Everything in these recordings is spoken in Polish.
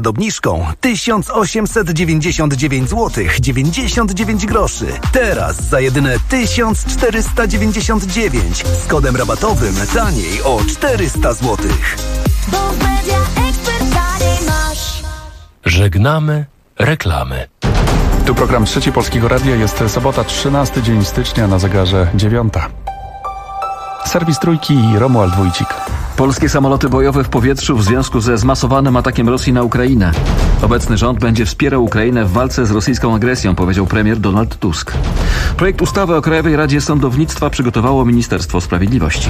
przed obniżką 1899 zł 99 groszy. Teraz za jedyne 1499 z kodem rabatowym taniej o 400 zł. Bo w Media Expert taniej masz. Żegnamy reklamy. Tu program Trzeci Polskiego Radia. Jest sobota, 13 dzień stycznia, na zegarze 9. Serwis Trójki i Romuald Wójcik. Polskie samoloty bojowe w powietrzu w związku ze zmasowanym atakiem Rosji na Ukrainę. Obecny rząd będzie wspierał Ukrainę w walce z rosyjską agresją, powiedział premier Donald Tusk. Projekt ustawy o Krajowej Radzie Sądownictwa przygotowało Ministerstwo Sprawiedliwości.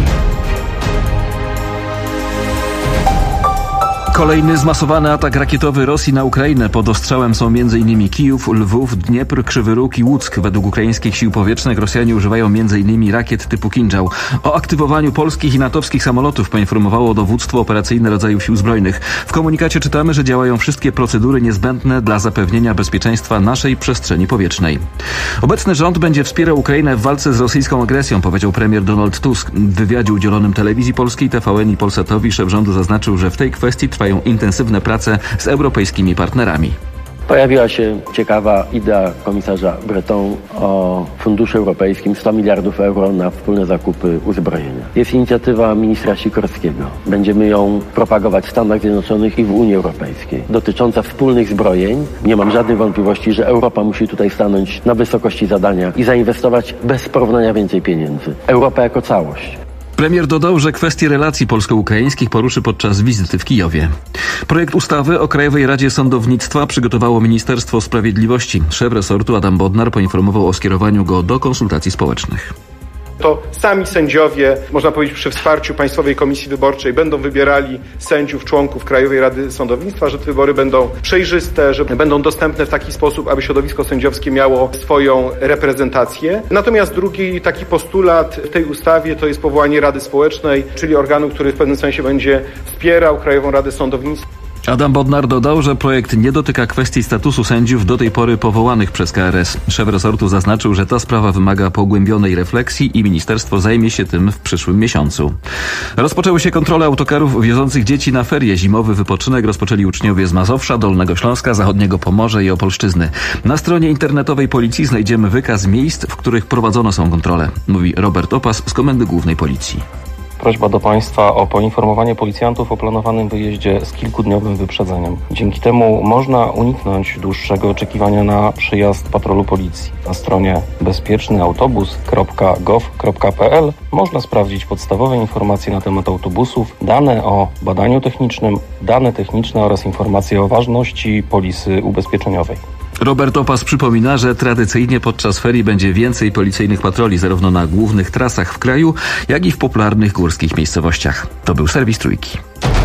Kolejny zmasowany atak rakietowy Rosji na Ukrainę. Pod ostrzałem są m.in. Kijów, Lwów, Dniepr, Krzywy Róg i Łuck. Według ukraińskich sił powietrznych Rosjanie używają m.in. rakiet typu Kinżał. O aktywowaniu polskich i natowskich samolotów poinformowało dowództwo operacyjne rodzajów sił zbrojnych. W komunikacie czytamy, że działają wszystkie procedury niezbędne dla zapewnienia bezpieczeństwa naszej przestrzeni powietrznej. Obecny rząd będzie wspierał Ukrainę w walce z rosyjską agresją, powiedział premier Donald Tusk. W wywiadzie udzielonym Telewizji Polskiej, TVN i Polsatowi szef rządu zaznaczył, że w tej kwestii trwają intensywne prace z europejskimi partnerami. Pojawiła się ciekawa idea komisarza Breton o funduszu europejskim 100 miliardów euro na wspólne zakupy uzbrojenia. Jest inicjatywa ministra Sikorskiego. Będziemy ją propagować w Stanach Zjednoczonych i w Unii Europejskiej. Dotycząca wspólnych zbrojeń. Nie mam żadnych wątpliwości, że Europa musi tutaj stanąć na wysokości zadania i zainwestować bez porównania więcej pieniędzy. Europa jako całość. Premier dodał, że kwestie relacji polsko-ukraińskich poruszy podczas wizyty w Kijowie. Projekt ustawy o Krajowej Radzie Sądownictwa przygotowało Ministerstwo Sprawiedliwości. Szef resortu Adam Bodnar poinformował o skierowaniu go do konsultacji społecznych. To sami sędziowie, można powiedzieć przy wsparciu Państwowej Komisji Wyborczej, będą wybierali sędziów, członków Krajowej Rady Sądownictwa, że te wybory będą przejrzyste, że będą dostępne w taki sposób, aby środowisko sędziowskie miało swoją reprezentację. Natomiast drugi taki postulat w tej ustawie to jest powołanie Rady Społecznej, czyli organu, który w pewnym sensie będzie wspierał Krajową Radę Sądownictwa. Adam Bodnar dodał, że projekt nie dotyka kwestii statusu sędziów do tej pory powołanych przez KRS. Szef resortu zaznaczył, że ta sprawa wymaga pogłębionej refleksji i ministerstwo zajmie się tym w przyszłym miesiącu. Rozpoczęły się kontrole autokarów wiozących dzieci na ferie. Zimowy wypoczynek rozpoczęli uczniowie z Mazowsza, Dolnego Śląska, Zachodniego Pomorza i Opolszczyzny. Na stronie internetowej policji znajdziemy wykaz miejsc, w których prowadzone są kontrole, mówi Robert Opas z Komendy Głównej Policji. Prośba do Państwa o poinformowanie policjantów o planowanym wyjeździe z kilkudniowym wyprzedzeniem. Dzięki temu można uniknąć dłuższego oczekiwania na przyjazd patrolu policji. Na stronie bezpiecznyautobus.gov.pl można sprawdzić podstawowe informacje na temat autobusów, dane o badaniu technicznym, dane techniczne oraz informacje o ważności polisy ubezpieczeniowej. Robert Opas przypomina, że tradycyjnie podczas ferii będzie więcej policyjnych patroli zarówno na głównych trasach w kraju, jak i w popularnych górskich miejscowościach. To był serwis Trójki.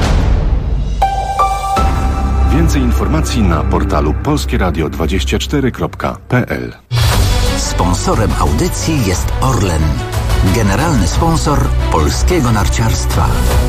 Więcej informacji na portalu polskieradio24.pl. Sponsorem audycji jest Orlen, generalny sponsor polskiego narciarstwa.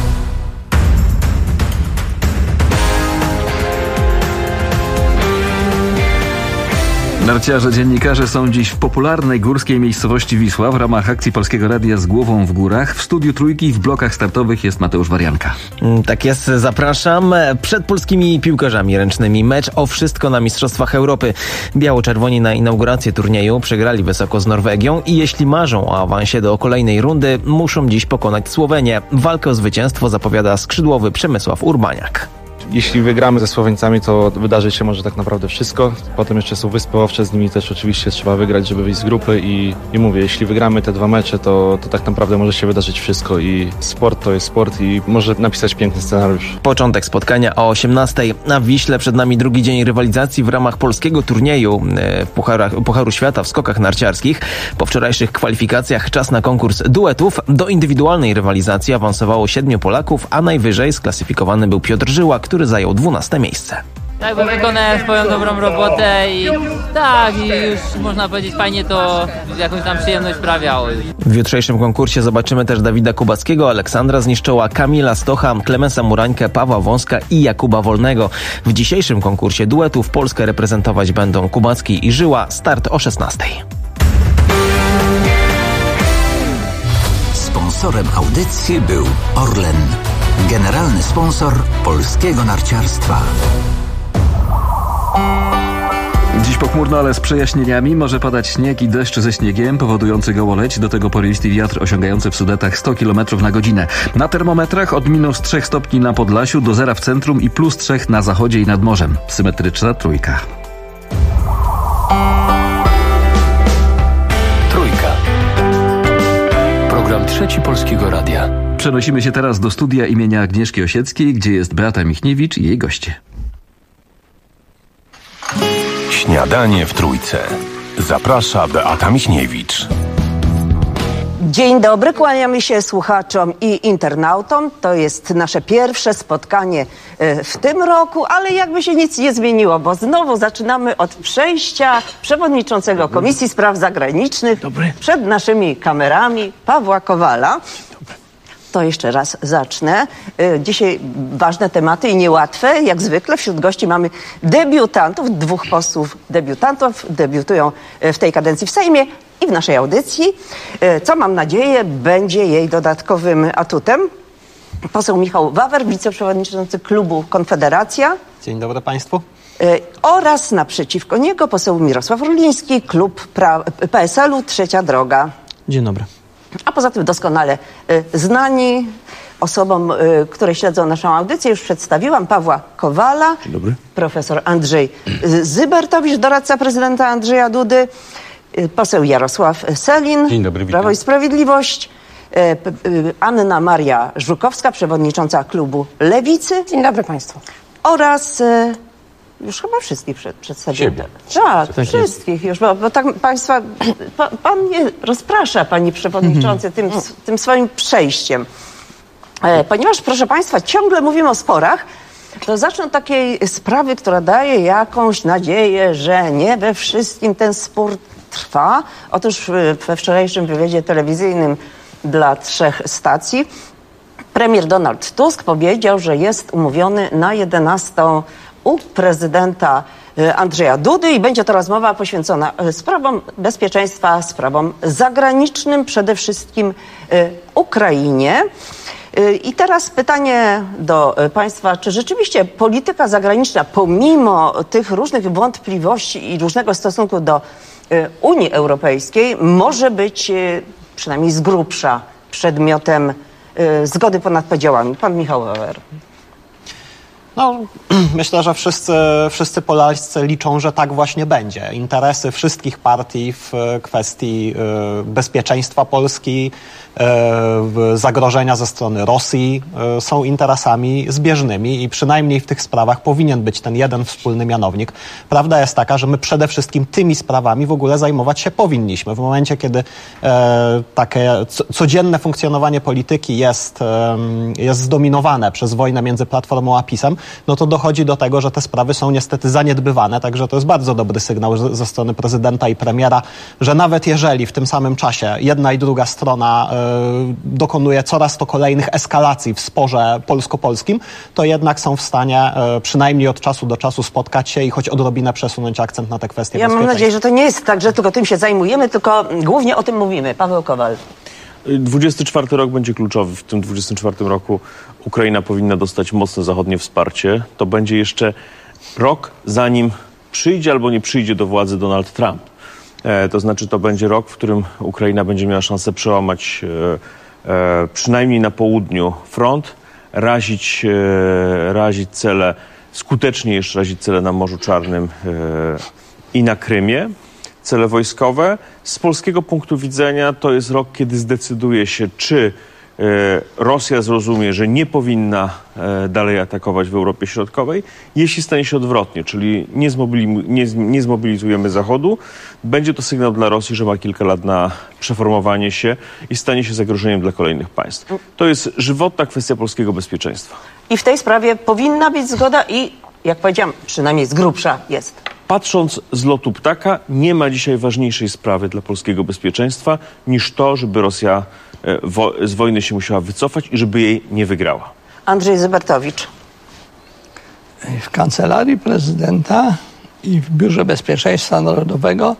Narciarze, dziennikarze są dziś w popularnej górskiej miejscowości Wisła w ramach akcji Polskiego Radia z głową w górach. W studiu Trójki w blokach startowych jest Mateusz Warianka. Tak jest, zapraszam. Przed polskimi piłkarzami ręcznymi mecz o wszystko na Mistrzostwach Europy. Biało-czerwoni na inaugurację turnieju przegrali wysoko z Norwegią i jeśli marzą o awansie do kolejnej rundy, muszą dziś pokonać Słowenię. Walkę o zwycięstwo zapowiada skrzydłowy Przemysław Urbaniak. Jeśli wygramy ze Słoweńcami, to wydarzyć się może tak naprawdę wszystko. Potem jeszcze są Wyspy Owcze, z nimi też oczywiście trzeba wygrać, żeby wyjść z grupy i mówię, jeśli wygramy te dwa mecze, to tak naprawdę może się wydarzyć wszystko i sport to jest sport i może napisać piękny scenariusz. Początek spotkania o 18:00. Na Wiśle przed nami drugi dzień rywalizacji w ramach polskiego turnieju Pucharu Świata w skokach narciarskich. Po wczorajszych kwalifikacjach czas na konkurs duetów. Do indywidualnej rywalizacji awansowało 7 Polaków, a najwyżej sklasyfikowany był Piotr Żyła, który zajął 12. miejsce. Tak, bo wykonałem swoją dobrą robotę i tak, i już można powiedzieć fajnie to jakąś tam przyjemność sprawiało. W jutrzejszym konkursie zobaczymy też Dawida Kubackiego, Aleksandra Zniszczoła, Kamila Stocha, Klemensa Murańkę, Pawła Wąska i Jakuba Wolnego. W dzisiejszym konkursie duetów Polskę reprezentować będą Kubacki i Żyła. Start o 16:00. Sponsorem audycji był Orlen, generalny sponsor polskiego narciarstwa. Pochmurno, ale z przejaśnieniami. Może padać śnieg i deszcz ze śniegiem, powodujący gołoleć. Do tego porywisty wiatr osiągający w Sudetach 100 km na godzinę. Na termometrach od -3 stopni na Podlasiu do 0 w centrum i +3 na zachodzie i nad morzem. Symetryczna trójka. Trójka. Program Trzeci Polskiego Radia. Przenosimy się teraz do studia imienia Agnieszki Osieckiej, gdzie jest Beata Michniewicz i jej goście. Śniadanie w Trójce. Zaprasza Beata Michniewicz. Dzień dobry, kłaniamy się słuchaczom i internautom. To jest nasze pierwsze spotkanie w tym roku, ale jakby się nic nie zmieniło, bo znowu zaczynamy od przejścia przewodniczącego Komisji Spraw Zagranicznych przed naszymi kamerami Pawła Kowala. To jeszcze raz zacznę. Dzisiaj ważne tematy i niełatwe. Jak zwykle wśród gości mamy debiutantów, 2 posłów debiutantów. Debiutują w tej kadencji w Sejmie i w naszej audycji, co mam nadzieję będzie jej dodatkowym atutem. Poseł Michał Wawer, wiceprzewodniczący klubu Konfederacja. Dzień dobry Państwu. Oraz naprzeciwko niego poseł Mirosław Orliński, klub PSL-u Trzecia Droga. Dzień dobry. A poza tym doskonale znani osobom, które śledzą naszą audycję, już przedstawiłam Pawła Kowala, Dzień dobry. Profesor Andrzej Zybertowicz, doradca prezydenta Andrzeja Dudy, poseł Jarosław Sellin, Dzień dobry, witam. Prawo i Sprawiedliwość, Anna Maria Żukowska, przewodnicząca klubu Lewicy. Dzień dobry Państwu. Oraz już chyba wszystkich przedstawiłem. Siebie. Tak, wszystkich już, bo tak Państwa, pan mnie rozprasza, Panie Przewodniczący, tym swoim przejściem. Ponieważ, proszę Państwa, ciągle mówimy o sporach, to zacznę od takiej sprawy, która daje jakąś nadzieję, że nie we wszystkim ten spór trwa. Otóż we wczorajszym wywiadzie telewizyjnym dla 3 stacji premier Donald Tusk powiedział, że jest umówiony na 11 u prezydenta Andrzeja Dudy i będzie to rozmowa poświęcona sprawom bezpieczeństwa, sprawom zagranicznym, przede wszystkim Ukrainie. I teraz pytanie do Państwa, czy rzeczywiście polityka zagraniczna, pomimo tych różnych wątpliwości i różnego stosunku do Unii Europejskiej, może być przynajmniej z grubsza przedmiotem zgody ponad podziałami? Pan Michał Wawer. No, myślę, że wszyscy Polacy liczą, że tak właśnie będzie. Interesy wszystkich partii w kwestii bezpieczeństwa Polski, zagrożenia ze strony Rosji są interesami zbieżnymi i przynajmniej w tych sprawach powinien być ten jeden wspólny mianownik. Prawda jest taka, że my przede wszystkim tymi sprawami w ogóle zajmować się powinniśmy. W momencie, kiedy takie codzienne funkcjonowanie polityki jest zdominowane przez wojnę między Platformą a PiS-em, no to dochodzi do tego, że te sprawy są niestety zaniedbywane, także to jest bardzo dobry sygnał ze strony prezydenta i premiera, że nawet jeżeli w tym samym czasie jedna i druga strona dokonuje coraz to kolejnych eskalacji w sporze polsko-polskim, to jednak są w stanie przynajmniej od czasu do czasu spotkać się i choć odrobinę przesunąć akcent na te kwestie bezpieczeństwa. Ja mam nadzieję, że to nie jest tak, że tylko tym się zajmujemy, tylko głównie o tym mówimy. Paweł Kowal. 24 rok będzie kluczowy. W tym 24 roku Ukraina powinna dostać mocne zachodnie wsparcie. To będzie jeszcze rok, zanim przyjdzie albo nie przyjdzie do władzy Donald Trump. To znaczy to będzie rok, w którym Ukraina będzie miała szansę przełamać przynajmniej na południu front, razić cele, skutecznie jeszcze razić cele na Morzu Czarnym i na Krymie. Cele wojskowe. Z polskiego punktu widzenia to jest rok, kiedy zdecyduje się, czy Rosja zrozumie, że nie powinna dalej atakować w Europie Środkowej. Jeśli stanie się odwrotnie, czyli nie zmobilizujemy Zachodu, będzie to sygnał dla Rosji, że ma kilka lat na przeformowanie się i stanie się zagrożeniem dla kolejnych państw. To jest żywotna kwestia polskiego bezpieczeństwa. I w tej sprawie powinna być zgoda i, jak powiedziałam, przynajmniej z grubsza jest. Patrząc z lotu ptaka, nie ma dzisiaj ważniejszej sprawy dla polskiego bezpieczeństwa niż to, żeby Rosja z wojny się musiała wycofać i żeby jej nie wygrała. Andrzej Zybertowicz. W Kancelarii Prezydenta i w Biurze Bezpieczeństwa Narodowego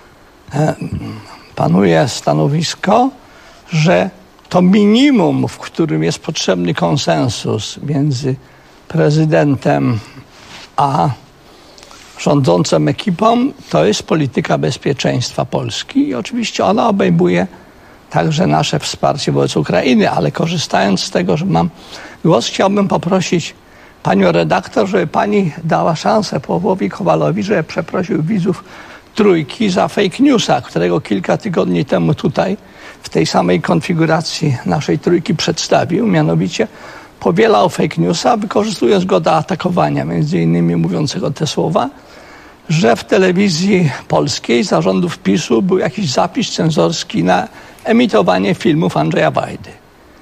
panuje stanowisko, że to minimum, w którym jest potrzebny konsensus między prezydentem a rządzącą ekipą, to jest polityka bezpieczeństwa Polski i oczywiście ona obejmuje także nasze wsparcie wobec Ukrainy, ale korzystając z tego, że mam głos, chciałbym poprosić panią redaktor, żeby pani dała szansę Pawłowi Kowalowi, żeby przeprosił widzów Trójki za fake newsa, którego kilka tygodni temu tutaj w tej samej konfiguracji naszej Trójki przedstawił, mianowicie powielał fake newsa, wykorzystując go do atakowania, między innymi mówiącego te słowa, że w telewizji polskiej zarządów PiS-u był jakiś zapis cenzorski na emitowanie filmów Andrzeja Wajdy.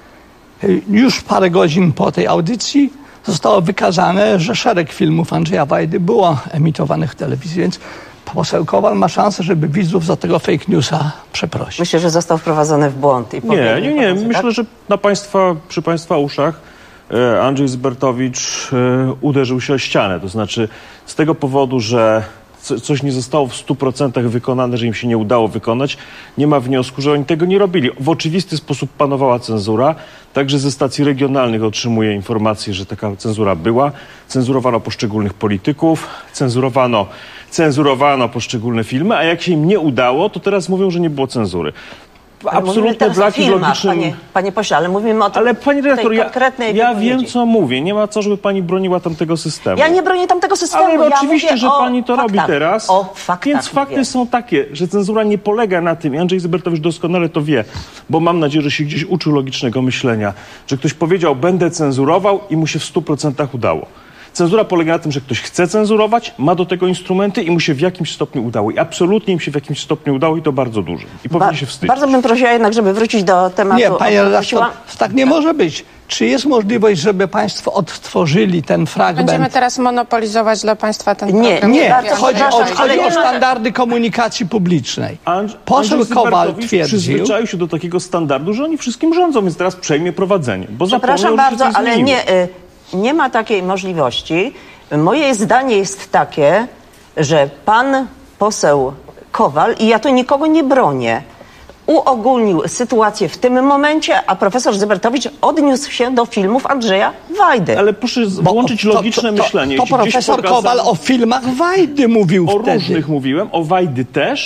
Już parę godzin po tej audycji zostało wykazane, że szereg filmów Andrzeja Wajdy było emitowanych w telewizji, więc poseł Kowal ma szansę, żeby widzów za tego fake newsa przeprosić. Myślę, że został wprowadzony w błąd. I Nie. Myślę, że przy państwa uszach Andrzej Zybertowicz uderzył się o ścianę. To znaczy z tego powodu, że coś nie zostało w 100% wykonane, że im się nie udało wykonać, nie ma wniosku, że oni tego nie robili. W oczywisty sposób panowała cenzura. Także ze stacji regionalnych otrzymuję informację, że taka cenzura była. Cenzurowano poszczególnych polityków, cenzurowano poszczególne filmy, a jak się im nie udało, to teraz mówią, że nie było cenzury. Absolutne braki w logicznym... Panie pośle, ale mówimy o tym. Ale pani redaktor, ja wiem, wypowiedzi. co mówię. Nie ma co, żeby pani broniła tamtego systemu. Ja nie bronię tamtego systemu. Ale oczywiście, że pani to robi teraz. O faktach Więc fakty są takie, że cenzura nie polega na tym, i Andrzej Zybertowicz doskonale to wie, bo mam nadzieję, że się gdzieś uczył logicznego myślenia, że ktoś powiedział, będę cenzurował i mu się w 100% udało. Cenzura polega na tym, że ktoś chce cenzurować, ma do tego instrumenty i mu się w jakimś stopniu udało. I absolutnie im się w jakimś stopniu udało i to bardzo dużo. I powinien się wstydzić. Bardzo bym prosiła jednak, żeby wrócić do tematu. Nie, panie redaktor, tak nie może być. Czy jest możliwość, żeby państwo odtworzyli ten fragment? Będziemy teraz monopolizować dla państwa ten program. Nie. Chodzi o standardy komunikacji publicznej. Poseł Kowal twierdził... przyzwyczaił się do takiego standardu, że oni wszystkim rządzą, więc teraz przejmie prowadzenie. Bo przepraszam bardzo, ale nie ma takiej możliwości. Moje zdanie jest takie, że pan poseł Kowal, i ja tu nikogo nie bronię, uogólnił sytuację w tym momencie, a profesor Zybertowicz odniósł się do filmów Andrzeja Wajdy. Ale proszę włączyć logiczne myślenie. To profesor Kowal o filmach Wajdy mówił o wtedy. Różnych mówiłem, o Wajdy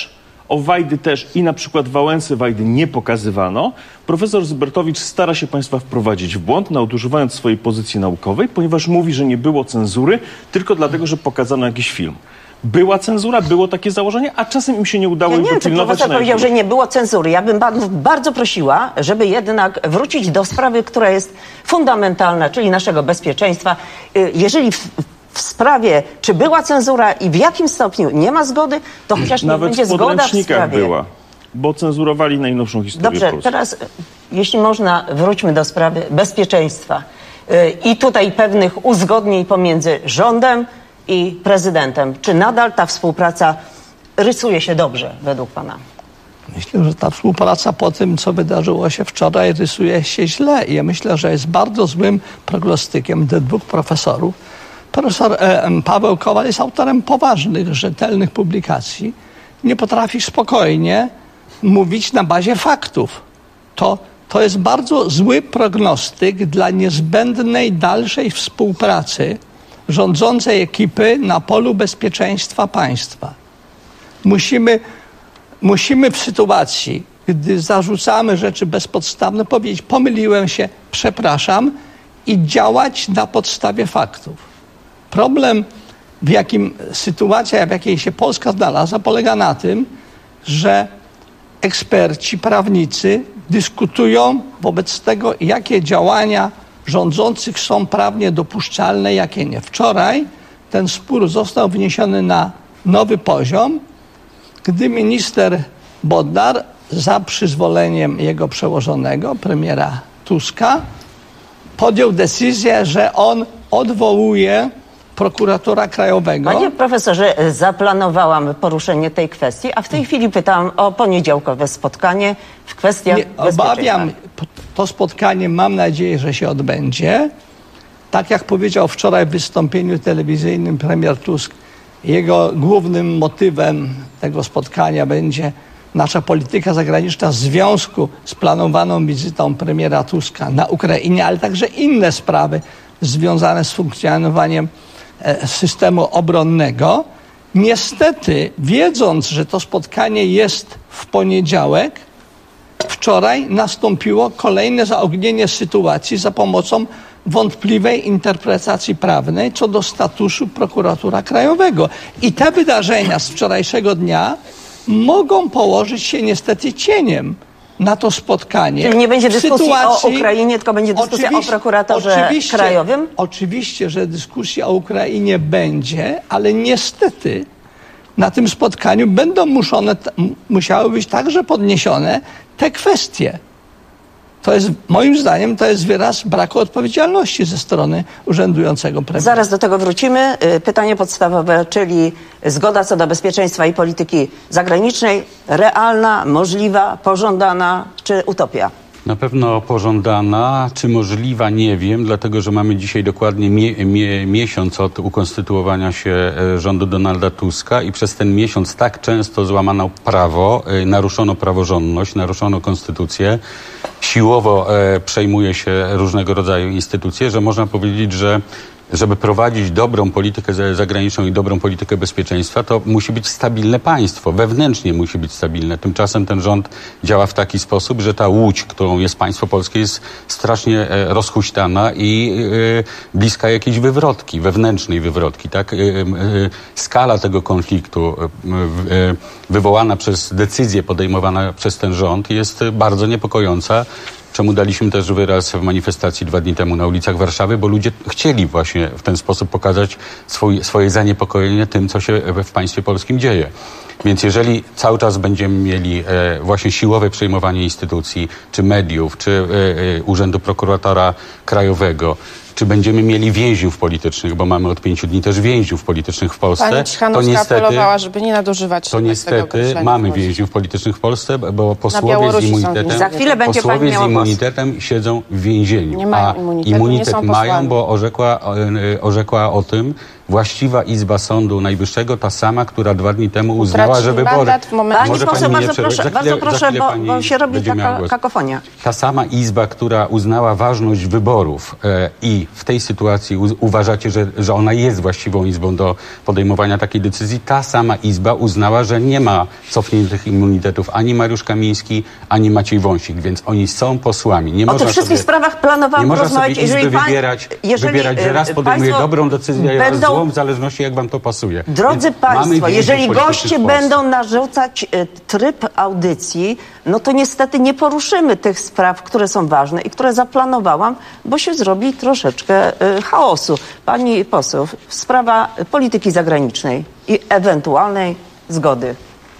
też i na przykład Wałęsy Wajdy nie pokazywano. Profesor Zybertowicz stara się państwa wprowadzić w błąd, nadużywając swojej pozycji naukowej, ponieważ mówi, że nie było cenzury tylko dlatego, że pokazano jakiś film. Była cenzura, było takie założenie, a czasem im się nie udało Nie, czy profesor powiedział, że nie było cenzury. Ja bym bardzo prosiła, żeby jednak wrócić do sprawy, która jest fundamentalna, czyli naszego bezpieczeństwa. Jeżeli w sprawie, czy była cenzura i w jakim stopniu nie ma zgody, to chociaż nie będzie zgoda w sprawie. Nawet w podręcznikach była, bo cenzurowali najnowszą historię. Dobrze, teraz jeśli można, wróćmy do sprawy bezpieczeństwa i tutaj pewnych uzgodnień pomiędzy rządem i prezydentem. Czy nadal ta współpraca rysuje się dobrze według pana? Myślę, że ta współpraca po tym, co wydarzyło się wczoraj, rysuje się źle. I ja myślę, że jest bardzo złym prognostykiem tych dwóch profesorów. Profesor Paweł Kowal jest autorem poważnych, rzetelnych publikacji. Nie potrafi spokojnie mówić na bazie faktów. To jest bardzo zły prognostyk dla niezbędnej dalszej współpracy rządzącej ekipy na polu bezpieczeństwa państwa. Musimy w sytuacji, gdy zarzucamy rzeczy bezpodstawne, powiedzieć: pomyliłem się, przepraszam, i działać na podstawie faktów. Problem, sytuacja, w jakiej się Polska znalazła, polega na tym, że eksperci, prawnicy dyskutują wobec tego, jakie działania rządzących są prawnie dopuszczalne, jakie nie. Wczoraj ten spór został wniesiony na nowy poziom, gdy minister Bodnar za przyzwoleniem jego przełożonego, premiera Tuska, podjął decyzję, że on odwołuje prokuratora krajowego. Panie profesorze, zaplanowałam poruszenie tej kwestii, a w tej chwili pytałam o poniedziałkowe spotkanie w kwestiach bezpieczeństwa. Obawiam, to spotkanie, mam nadzieję, że się odbędzie. Tak jak powiedział wczoraj w wystąpieniu telewizyjnym premier Tusk, jego głównym motywem tego spotkania będzie nasza polityka zagraniczna w związku z planowaną wizytą premiera Tuska na Ukrainie, ale także inne sprawy związane z funkcjonowaniem systemu obronnego. Niestety, wiedząc, że to spotkanie jest w poniedziałek, wczoraj nastąpiło kolejne zaognienie sytuacji za pomocą wątpliwej interpretacji prawnej co do statusu prokuratora krajowego. I te wydarzenia z wczorajszego dnia mogą położyć się niestety cieniem na to spotkanie. Czyli nie będzie dyskusji o Ukrainie, tylko będzie dyskusja o prokuratorze krajowym? Oczywiście, że dyskusja o Ukrainie będzie, ale niestety na tym spotkaniu będą musiały być także podniesione te kwestie. To jest, moim zdaniem, to jest wyraz braku odpowiedzialności ze strony urzędującego premiera. Zaraz do tego wrócimy. Pytanie podstawowe, czyli zgoda co do bezpieczeństwa i polityki zagranicznej, realna, możliwa, pożądana czy utopia? Na pewno pożądana, czy możliwa, nie wiem, dlatego że mamy dzisiaj dokładnie miesiąc od ukonstytuowania się rządu Donalda Tuska i przez ten miesiąc tak często złamano prawo, naruszono praworządność, naruszono konstytucję, siłowo przejmuje się różnego rodzaju instytucje, że można powiedzieć, że żeby prowadzić dobrą politykę zagraniczną i dobrą politykę bezpieczeństwa, to musi być stabilne państwo, wewnętrznie musi być stabilne. Tymczasem ten rząd działa w taki sposób, że ta łódź, którą jest państwo polskie, jest strasznie rozhuśtana i bliska jakiejś wywrotki, wewnętrznej wywrotki. Tak? Skala tego konfliktu wywołana przez decyzje podejmowane przez ten rząd jest bardzo niepokojąca. Czemu daliśmy też wyraz w manifestacji 2 dni temu na ulicach Warszawy, bo ludzie chcieli właśnie w ten sposób pokazać swoje zaniepokojenie tym, co się w państwie polskim dzieje. Więc jeżeli cały czas będziemy mieli właśnie siłowe przejmowanie instytucji, czy mediów, czy Urzędu Prokuratora Krajowego, czy będziemy mieli więźniów politycznych, bo mamy od 5 dni też więźniów politycznych w Polsce. Pani Cichanouska apelowała, żeby nie nadużywać to niestety mamy więźniów politycznych w Polsce, bo Za chwilę będzie posłowie z immunitetem siedzą w więzieniu. Nie mają immunitetu, immunitet nie są mają, posłami. bo orzekła o tym właściwa Izba Sądu Najwyższego, ta sama, która 2 dni temu uznała, że wybory... Pani poseł, bardzo proszę, bo się robi taka kakofonia. Ta sama Izba, która uznała ważność wyborów i w tej sytuacji uważacie, że ona jest właściwą Izbą do podejmowania takiej decyzji, ta sama Izba uznała, że nie ma cofniętych immunitetów ani Mariusz Kamiński, ani Maciej Wąsik, więc oni są posłami. Nie o tych wszystkich sprawach planowałam rozmawiać. Jeżeli wybierać, że raz podejmuje dobrą decyzję, a raz złą, w zależności jak wam to pasuje. Drodzy Państwo, jeżeli goście będą narzucać tryb audycji, no to niestety nie poruszymy tych spraw, które są ważne i które zaplanowałam, bo się zrobi troszeczkę chaosu. Pani poseł, sprawa polityki zagranicznej i ewentualnej zgody.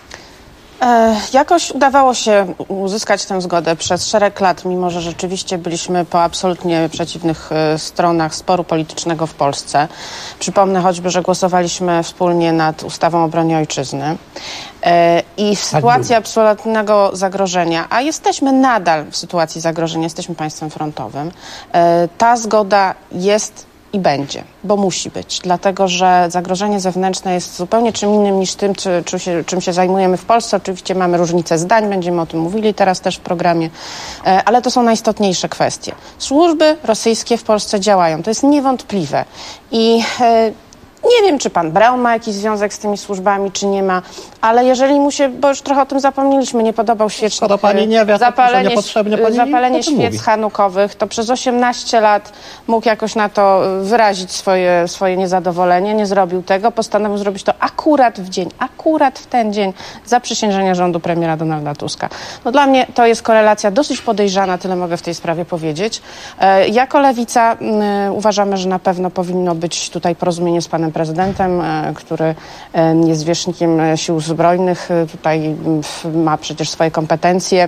Jakoś udawało się uzyskać tę zgodę przez szereg lat, mimo że rzeczywiście byliśmy po absolutnie przeciwnych stronach sporu politycznego w Polsce. Przypomnę choćby, że głosowaliśmy wspólnie nad ustawą o obronie ojczyzny. I w sytuacji absolutnego zagrożenia, a jesteśmy nadal w sytuacji zagrożenia, jesteśmy państwem frontowym, ta zgoda jest i będzie, bo musi być, dlatego że zagrożenie zewnętrzne jest zupełnie czym innym niż tym, czym się zajmujemy w Polsce. Oczywiście mamy różnice zdań, będziemy o tym mówili teraz też w programie, ale to są najistotniejsze kwestie. Służby rosyjskie w Polsce działają, to jest niewątpliwe i nie wiem, czy pan Braun ma jakiś związek z tymi służbami, czy nie ma, ale jeżeli mu się, bo już trochę o tym zapomnieliśmy, nie podobał świecznik, zapalenie świec hanukowych, to przez 18 lat mógł jakoś na to wyrazić swoje niezadowolenie, nie zrobił tego, postanowił zrobić to akurat w ten dzień zaprzysiężenia rządu premiera Donalda Tuska. No dla mnie to jest korelacja dosyć podejrzana, tyle mogę w tej sprawie powiedzieć. Jako Lewica uważamy, że na pewno powinno być tutaj porozumienie z panem prezydentem, który jest zwierzchnikiem sił zbrojnych, tutaj ma przecież swoje kompetencje.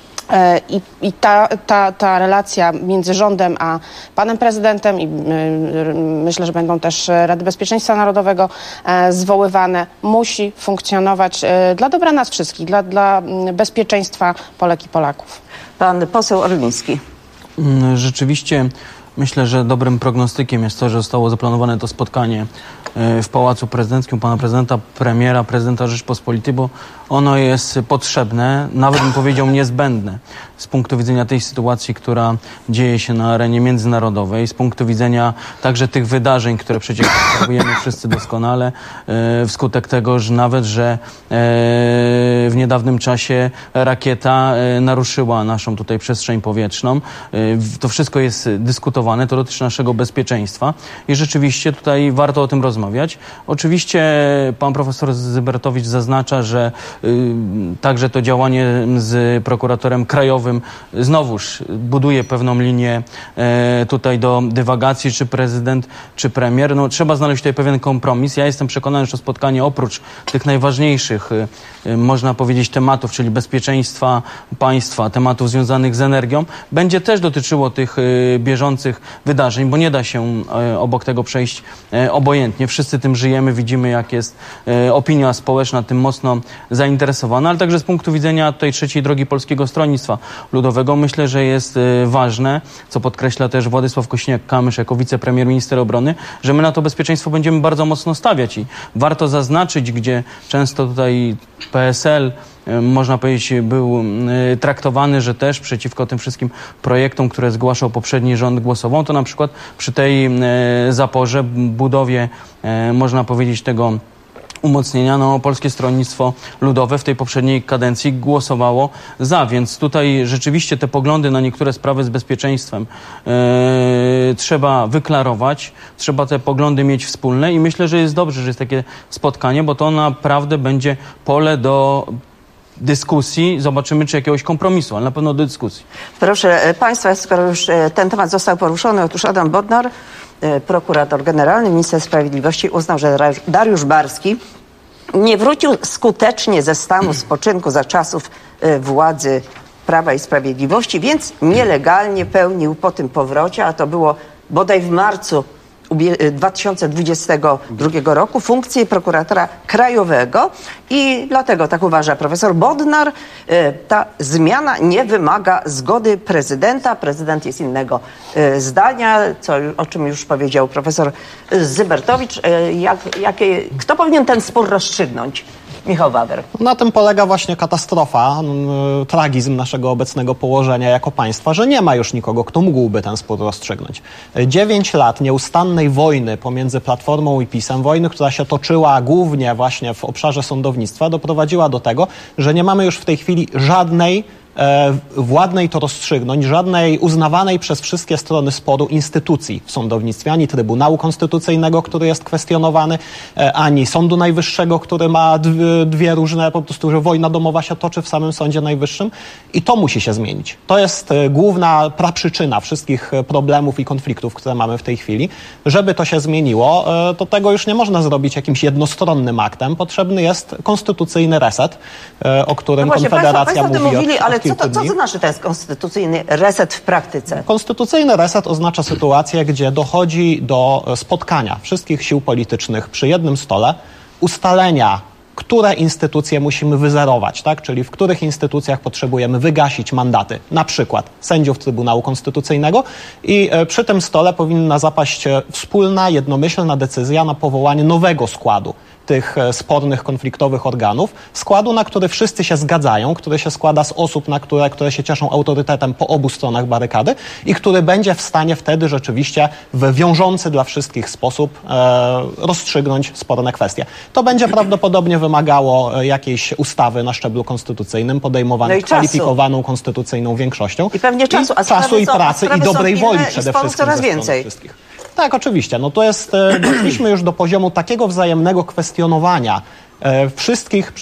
I ta relacja między rządem a panem prezydentem i myślę, że będą też Rady Bezpieczeństwa Narodowego zwoływane, musi funkcjonować dla dobra nas wszystkich, dla bezpieczeństwa Polek i Polaków. Pan poseł Orliński. Rzeczywiście myślę, że dobrym prognostykiem jest to, że zostało zaplanowane to spotkanie w Pałacu Prezydenckim pana prezydenta, premiera, prezydenta Rzeczypospolitej, bo ono jest potrzebne, nawet bym powiedział niezbędne z punktu widzenia tej sytuacji, która dzieje się na arenie międzynarodowej, z punktu widzenia także tych wydarzeń, które przecież obserwujemy wszyscy doskonale, wskutek tego, że nawet, że w niedawnym czasie rakieta naruszyła naszą tutaj przestrzeń powietrzną. To wszystko jest dyskutowane, to dotyczy naszego bezpieczeństwa i rzeczywiście tutaj warto o tym rozmawiać. Oczywiście pan profesor Zybertowicz zaznacza, że także to działanie z prokuratorem krajowym znowuż buduje pewną linię tutaj do dywagacji, czy prezydent, czy premier. No, trzeba znaleźć tutaj pewien kompromis. Ja jestem przekonany, że to spotkanie oprócz tych najważniejszych, można powiedzieć, tematów, czyli bezpieczeństwa państwa, tematów związanych z energią, będzie też dotyczyło tych bieżących wydarzeń, bo nie da się obok tego przejść obojętnie. Wszyscy tym żyjemy, widzimy, jak jest opinia społeczna tym mocno zainteresowana, ale także z punktu widzenia tej trzeciej drogi Polskiego Stronnictwa Ludowego myślę, że jest ważne, co podkreśla też Władysław Kosiniak-Kamysz jako wicepremier, minister obrony, że my na to bezpieczeństwo będziemy bardzo mocno stawiać i warto zaznaczyć, gdzie często tutaj PSL, można powiedzieć, był traktowany, że też przeciwko tym wszystkim projektom, które zgłaszał poprzedni rząd, głosował, to na przykład przy tej zaporze, budowie, można powiedzieć, tego umocnienia, no Polskie Stronnictwo Ludowe w tej poprzedniej kadencji głosowało za, więc tutaj rzeczywiście te poglądy na niektóre sprawy z bezpieczeństwem trzeba wyklarować, trzeba te poglądy mieć wspólne i myślę, że jest dobrze, że jest takie spotkanie, bo to naprawdę będzie pole do dyskusji, zobaczymy, czy jakiegoś kompromisu, ale na pewno do dyskusji. Proszę Państwa, skoro już ten temat został poruszony, otóż Adam Bodnar, prokurator generalny, minister sprawiedliwości, uznał, że Dariusz Barski nie wrócił skutecznie ze stanu spoczynku za czasów władzy Prawa i Sprawiedliwości, więc nielegalnie pełnił po tym powrocie, a to było bodaj w marcu 2022 roku, funkcję prokuratora krajowego i dlatego, tak uważa profesor Bodnar, ta zmiana nie wymaga zgody prezydenta. Prezydent jest innego zdania, o czym już powiedział profesor Zybertowicz. Kto powinien ten spór rozstrzygnąć? Michał Wawer. Na tym polega właśnie katastrofa, tragizm naszego obecnego położenia jako państwa, że nie ma już nikogo, kto mógłby ten spór rozstrzygnąć. 9 lat nieustannej wojny pomiędzy Platformą i PiS-em, wojny, która się toczyła głównie właśnie w obszarze sądownictwa, doprowadziła do tego, że nie mamy już w tej chwili żadnej władnej to rozstrzygnąć, żadnej uznawanej przez wszystkie strony sporu instytucji w sądownictwie, ani Trybunału Konstytucyjnego, który jest kwestionowany, ani Sądu Najwyższego, który ma dwie różne, po prostu, że wojna domowa się toczy w samym Sądzie Najwyższym i to musi się zmienić. To jest główna praprzyczyna wszystkich problemów i konfliktów, które mamy w tej chwili. Żeby to się zmieniło, to tego już nie można zrobić jakimś jednostronnym aktem. Potrzebny jest konstytucyjny reset, o którym Konfederacja mówi ale co to znaczy ten konstytucyjny reset w praktyce? Konstytucyjny reset oznacza sytuację, gdzie dochodzi do spotkania wszystkich sił politycznych przy jednym stole, ustalenia, które instytucje musimy wyzerować, tak? Czyli w których instytucjach potrzebujemy wygasić mandaty, na przykład sędziów Trybunału Konstytucyjnego i przy tym stole powinna zapaść wspólna, jednomyślna decyzja na powołanie nowego składu tych spornych, konfliktowych organów, składu, na który wszyscy się zgadzają, który się składa z osób, które się cieszą autorytetem po obu stronach barykady i który będzie w stanie wtedy rzeczywiście w wiążący dla wszystkich sposób rozstrzygnąć sporne kwestie. To będzie prawdopodobnie wymagało jakiejś ustawy na szczeblu konstytucyjnym, podejmowanej kwalifikowaną konstytucyjną większością. I pewnie czasu, i pracy i dobrej woli przede wszystkim coraz więcej. Wszystkich. Tak, oczywiście. No to jest, doszliśmy już do poziomu takiego wzajemnego kwestionowania wszystkich,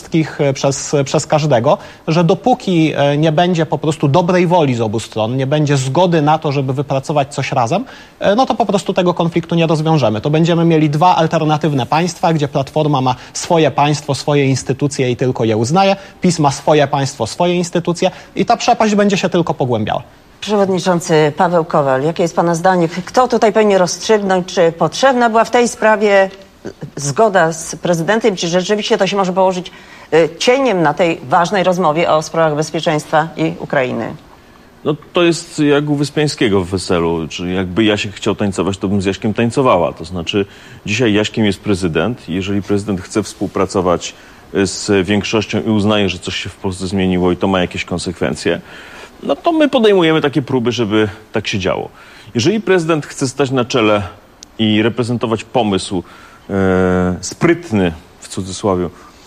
przez każdego, że dopóki nie będzie po prostu dobrej woli z obu stron, nie będzie zgody na to, żeby wypracować coś razem, no to po prostu tego konfliktu nie rozwiążemy. To będziemy mieli dwa alternatywne państwa, gdzie Platforma ma swoje państwo, swoje instytucje i tylko je uznaje, PiS ma swoje państwo, swoje instytucje i ta przepaść będzie się tylko pogłębiała. Przewodniczący Paweł Kowal, jakie jest pana zdanie? Kto tutaj powinien rozstrzygnąć, czy potrzebna była w tej sprawie zgoda z prezydentem, czy rzeczywiście to się może położyć cieniem na tej ważnej rozmowie o sprawach bezpieczeństwa i Ukrainy? No to jest jak u Wyspiańskiego w Weselu, czyli jakby Jasiek chciał tańcować, to bym z Jaśkiem tańcowała. To znaczy dzisiaj Jaśkiem jest prezydent. Jeżeli prezydent chce współpracować z większością i uznaje, że coś się w Polsce zmieniło i to ma jakieś konsekwencje, no to my podejmujemy takie próby, żeby tak się działo. Jeżeli prezydent chce stać na czele i reprezentować pomysł sprytny, w cudzysłowie,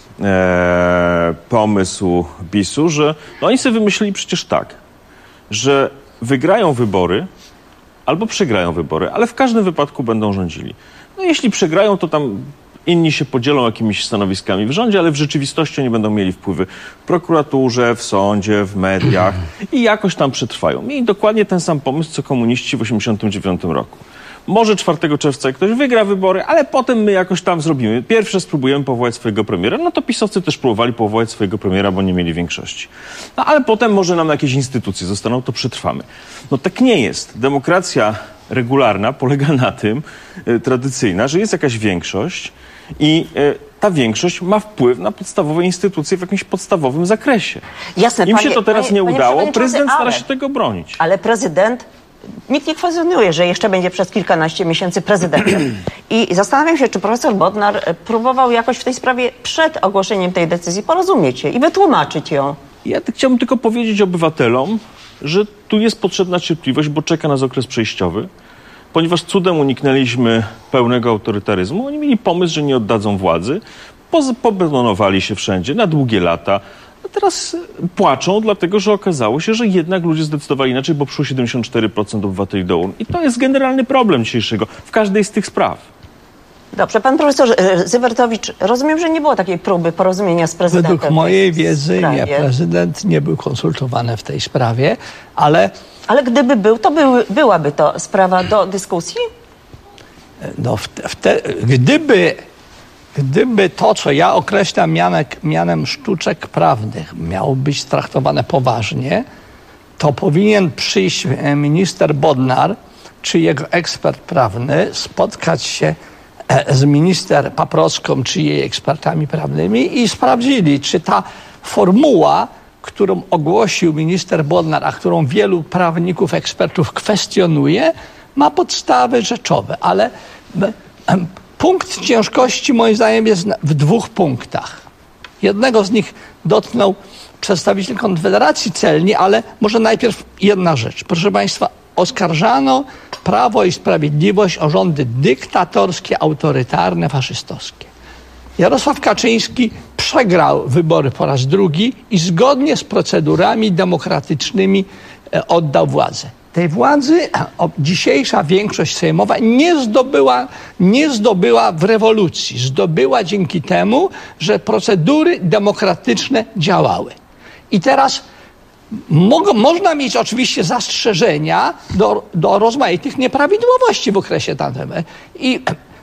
pomysł PiS-u, że no oni sobie wymyślili przecież tak, że wygrają wybory albo przegrają wybory, ale w każdym wypadku będą rządzili. No jeśli przegrają, to tam inni się podzielą jakimiś stanowiskami w rządzie, ale w rzeczywistości oni będą mieli wpływy w prokuraturze, w sądzie, w mediach i jakoś tam przetrwają. Mieli dokładnie ten sam pomysł, co komuniści w 1989 roku. Może 4 czerwca ktoś wygra wybory, ale potem my jakoś tam zrobimy. Pierwsze spróbujemy powołać swojego premiera. No to pisowcy też próbowali powołać swojego premiera, bo nie mieli większości. No ale potem może nam jakieś instytucje zostaną, to przetrwamy. No tak nie jest. Demokracja regularna polega na tym, tradycyjna, że jest jakaś większość i ta większość ma wpływ na podstawowe instytucje w jakimś podstawowym zakresie. Jasne, Im się to teraz nie udało, prezydent stara ale się tego bronić. Ale prezydent, nikt nie kwestionuje, że jeszcze będzie przez kilkanaście miesięcy prezydentem. I zastanawiam się, czy profesor Bodnar próbował jakoś w tej sprawie przed ogłoszeniem tej decyzji porozumieć się i wytłumaczyć ją. Ja chciałbym tylko powiedzieć obywatelom, że tu jest potrzebna cierpliwość, bo czeka nas okres przejściowy. Ponieważ cudem uniknęliśmy pełnego autorytaryzmu, oni mieli pomysł, że nie oddadzą władzy, pobetonowali się wszędzie na długie lata, a teraz płaczą, dlatego że okazało się, że jednak ludzie zdecydowali inaczej, bo przyszło 74% obywateli do urn. I to jest generalny problem dzisiejszego w każdej z tych spraw. Dobrze, pan profesor Zybertowicz, rozumiem, że nie było takiej próby porozumienia z prezydentem. Według mojej wiedzy nie, prezydent nie był konsultowany w tej sprawie, ale... Ale gdyby był, to byłaby to sprawa do dyskusji? No, gdyby to, co ja określam mianem sztuczek prawnych, miało być traktowane poważnie, to powinien przyjść minister Bodnar czy jego ekspert prawny, spotkać się z minister Paprocką czy jej ekspertami prawnymi i sprawdzili, czy ta formuła, którą ogłosił minister Bodnar, a którą wielu prawników, ekspertów kwestionuje, ma podstawy rzeczowe. Ale punkt ciężkości moim zdaniem jest w 2 punktach. Jednego z nich dotknął przedstawiciel Konfederacji celnie, ale może najpierw jedna rzecz. Proszę Państwa, oskarżano Prawo i Sprawiedliwość o rządy dyktatorskie, autorytarne, faszystowskie. Jarosław Kaczyński przegrał wybory po raz drugi i zgodnie z procedurami demokratycznymi oddał władzę. Tej władzy dzisiejsza większość sejmowa nie zdobyła w rewolucji. Zdobyła dzięki temu, że procedury demokratyczne działały. I teraz można mieć oczywiście zastrzeżenia do rozmaitych nieprawidłowości w okresie tamtym. I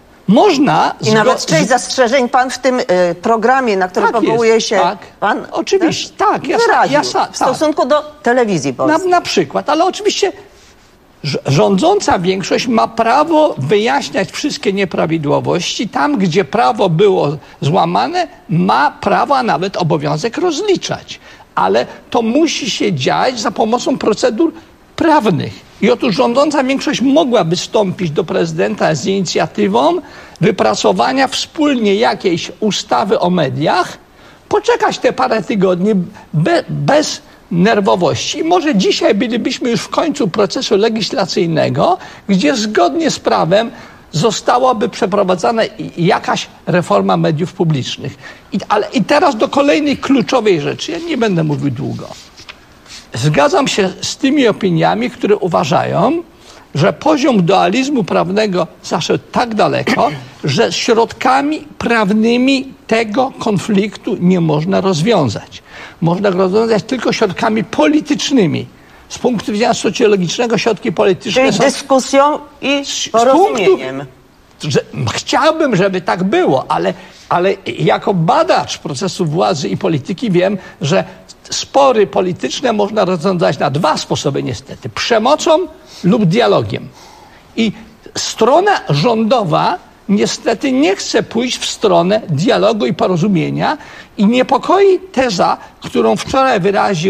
nawet część zastrzeżeń pan w tym programie, na który powołuje się pan oczywiście, wyraził w stosunku do telewizji polskiej. Na przykład, ale oczywiście rządząca większość ma prawo wyjaśniać wszystkie nieprawidłowości. Tam, gdzie prawo było złamane, ma prawo, a nawet obowiązek rozliczać. Ale to musi się dziać za pomocą procedur prawnych. I otóż rządząca większość mogła wystąpić do prezydenta z inicjatywą wypracowania wspólnie jakiejś ustawy o mediach, poczekać te parę tygodni bez nerwowości. I może dzisiaj bylibyśmy już w końcu procesu legislacyjnego, gdzie zgodnie z prawem zostałaby przeprowadzana jakaś reforma mediów publicznych. I teraz do kolejnej kluczowej rzeczy. Ja nie będę mówił długo. Zgadzam się z tymi opiniami, które uważają, że poziom dualizmu prawnego zaszedł tak daleko, że środkami prawnymi tego konfliktu nie można rozwiązać. Można go rozwiązać tylko środkami politycznymi. Z punktu widzenia socjologicznego środki polityczne czyli są... dyskusją i porozumieniem. Chciałbym, żeby tak było, ale jako badacz procesu władzy i polityki wiem, że spory polityczne można rozwiązać na 2 sposoby niestety. Przemocą lub dialogiem. I strona rządowa niestety nie chce pójść w stronę dialogu i porozumienia i niepokoi teza, którą wczoraj wyraził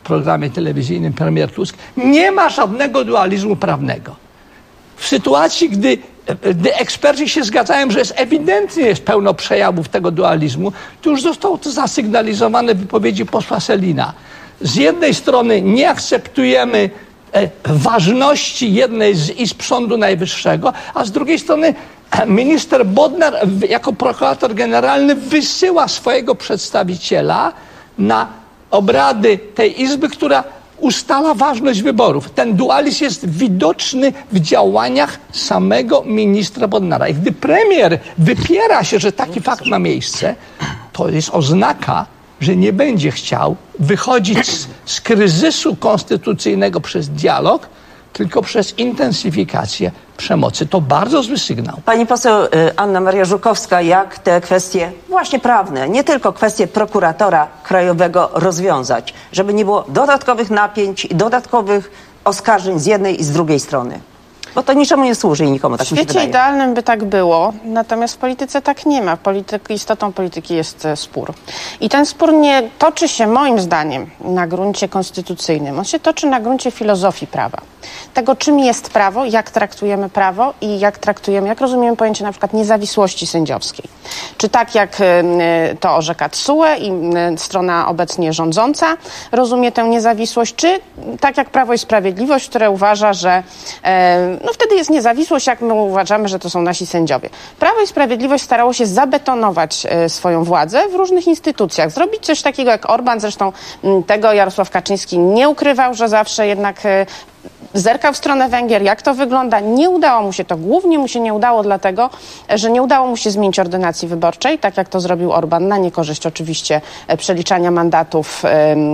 programie telewizyjnym premier Tusk, nie ma żadnego dualizmu prawnego. W sytuacji, gdy eksperci się zgadzają, że ewidentnie jest pełno przejawów tego dualizmu, to już zostało to zasygnalizowane w wypowiedzi posła Sellina. Z jednej strony nie akceptujemy ważności jednej z izb Sądu Najwyższego, a z drugiej strony minister Bodnar jako prokurator generalny wysyła swojego przedstawiciela na obrady tej izby, która ustala ważność wyborów. Ten dualizm jest widoczny w działaniach samego ministra Bodnara. I gdy premier wypiera się, że taki fakt ma miejsce, to jest oznaka, że nie będzie chciał wychodzić z kryzysu konstytucyjnego przez dialog, tylko przez intensyfikację przemocy. To bardzo zły sygnał. Pani poseł Anna Maria Żukowska, jak te kwestie właśnie prawne, nie tylko kwestie prokuratora krajowego rozwiązać, żeby nie było dodatkowych napięć i dodatkowych oskarżeń z jednej i z drugiej strony? Bo to niczemu nie służy i nikomu, tak mi się wydaje. W świecie idealnym by tak było, natomiast w polityce tak nie ma. Istotą polityki jest spór. I ten spór nie toczy się moim zdaniem na gruncie konstytucyjnym. On się toczy na gruncie filozofii prawa. Tego, czym jest prawo, jak traktujemy prawo i jak rozumiemy pojęcie na przykład niezawisłości sędziowskiej. Czy tak, jak to orzeka TSUE i strona obecnie rządząca rozumie tę niezawisłość, czy tak jak Prawo i Sprawiedliwość, które uważa, że wtedy jest niezawisłość, jak my uważamy, że to są nasi sędziowie. Prawo i Sprawiedliwość starało się zabetonować swoją władzę w różnych instytucjach. Zrobić coś takiego jak Orban, zresztą tego Jarosław Kaczyński nie ukrywał, że zawsze jednak zerkał w stronę Węgier, jak to wygląda. Nie udało mu się to. Głównie mu się nie udało dlatego, że nie udało mu się zmienić ordynacji wyborczej, tak jak to zrobił Orban, na niekorzyść oczywiście przeliczania mandatów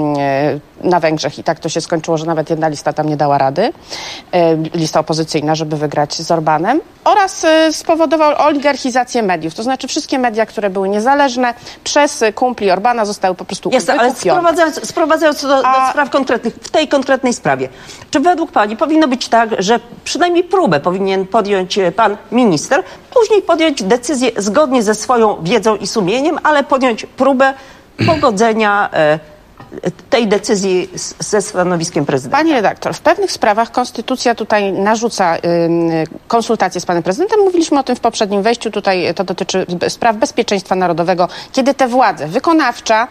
na Węgrzech i tak to się skończyło, że nawet jedna lista tam nie dała rady, lista opozycyjna, żeby wygrać z Orbanem, oraz spowodował oligarchizację mediów, to znaczy wszystkie media, które były niezależne, przez kumpli Orbana zostały po prostu wykupione. Ale sprowadzając do spraw konkretnych, w tej konkretnej sprawie, czy według pani powinno być tak, że przynajmniej próbę powinien podjąć pan minister, później podjąć decyzję zgodnie ze swoją wiedzą i sumieniem, ale podjąć próbę pogodzenia tej decyzji ze stanowiskiem prezydenta? Pani redaktor, w pewnych sprawach konstytucja tutaj narzuca konsultacje z panem prezydentem. Mówiliśmy o tym w poprzednim wejściu. Tutaj to dotyczy spraw bezpieczeństwa narodowego, kiedy te władze wykonawcza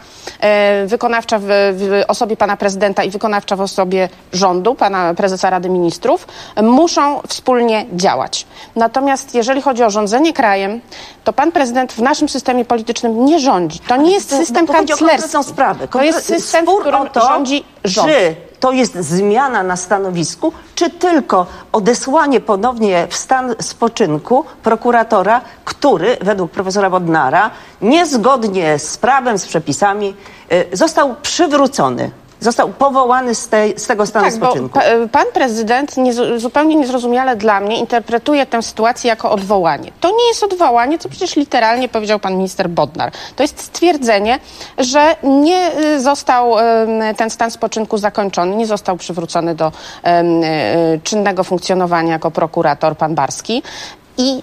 w osobie pana prezydenta i wykonawcza w osobie rządu, pana prezesa Rady Ministrów, muszą wspólnie działać. Natomiast jeżeli chodzi o rządzenie krajem, to pan prezydent w naszym systemie politycznym nie rządzi. To nie jest system kanclerski. To jest system, w którym rządzi rząd. Czy to jest zmiana na stanowisku, czy tylko odesłanie ponownie w stan spoczynku prokuratora, który według profesora Bodnara niezgodnie z prawem, z przepisami został przywrócony? Został powołany z tego stanu spoczynku. Bo pan prezydent zupełnie niezrozumiale dla mnie interpretuje tę sytuację jako odwołanie. To nie jest odwołanie, co przecież literalnie powiedział pan minister Bodnar. To jest stwierdzenie, że nie został ten stan spoczynku zakończony, nie został przywrócony do czynnego funkcjonowania jako prokurator pan Barski. I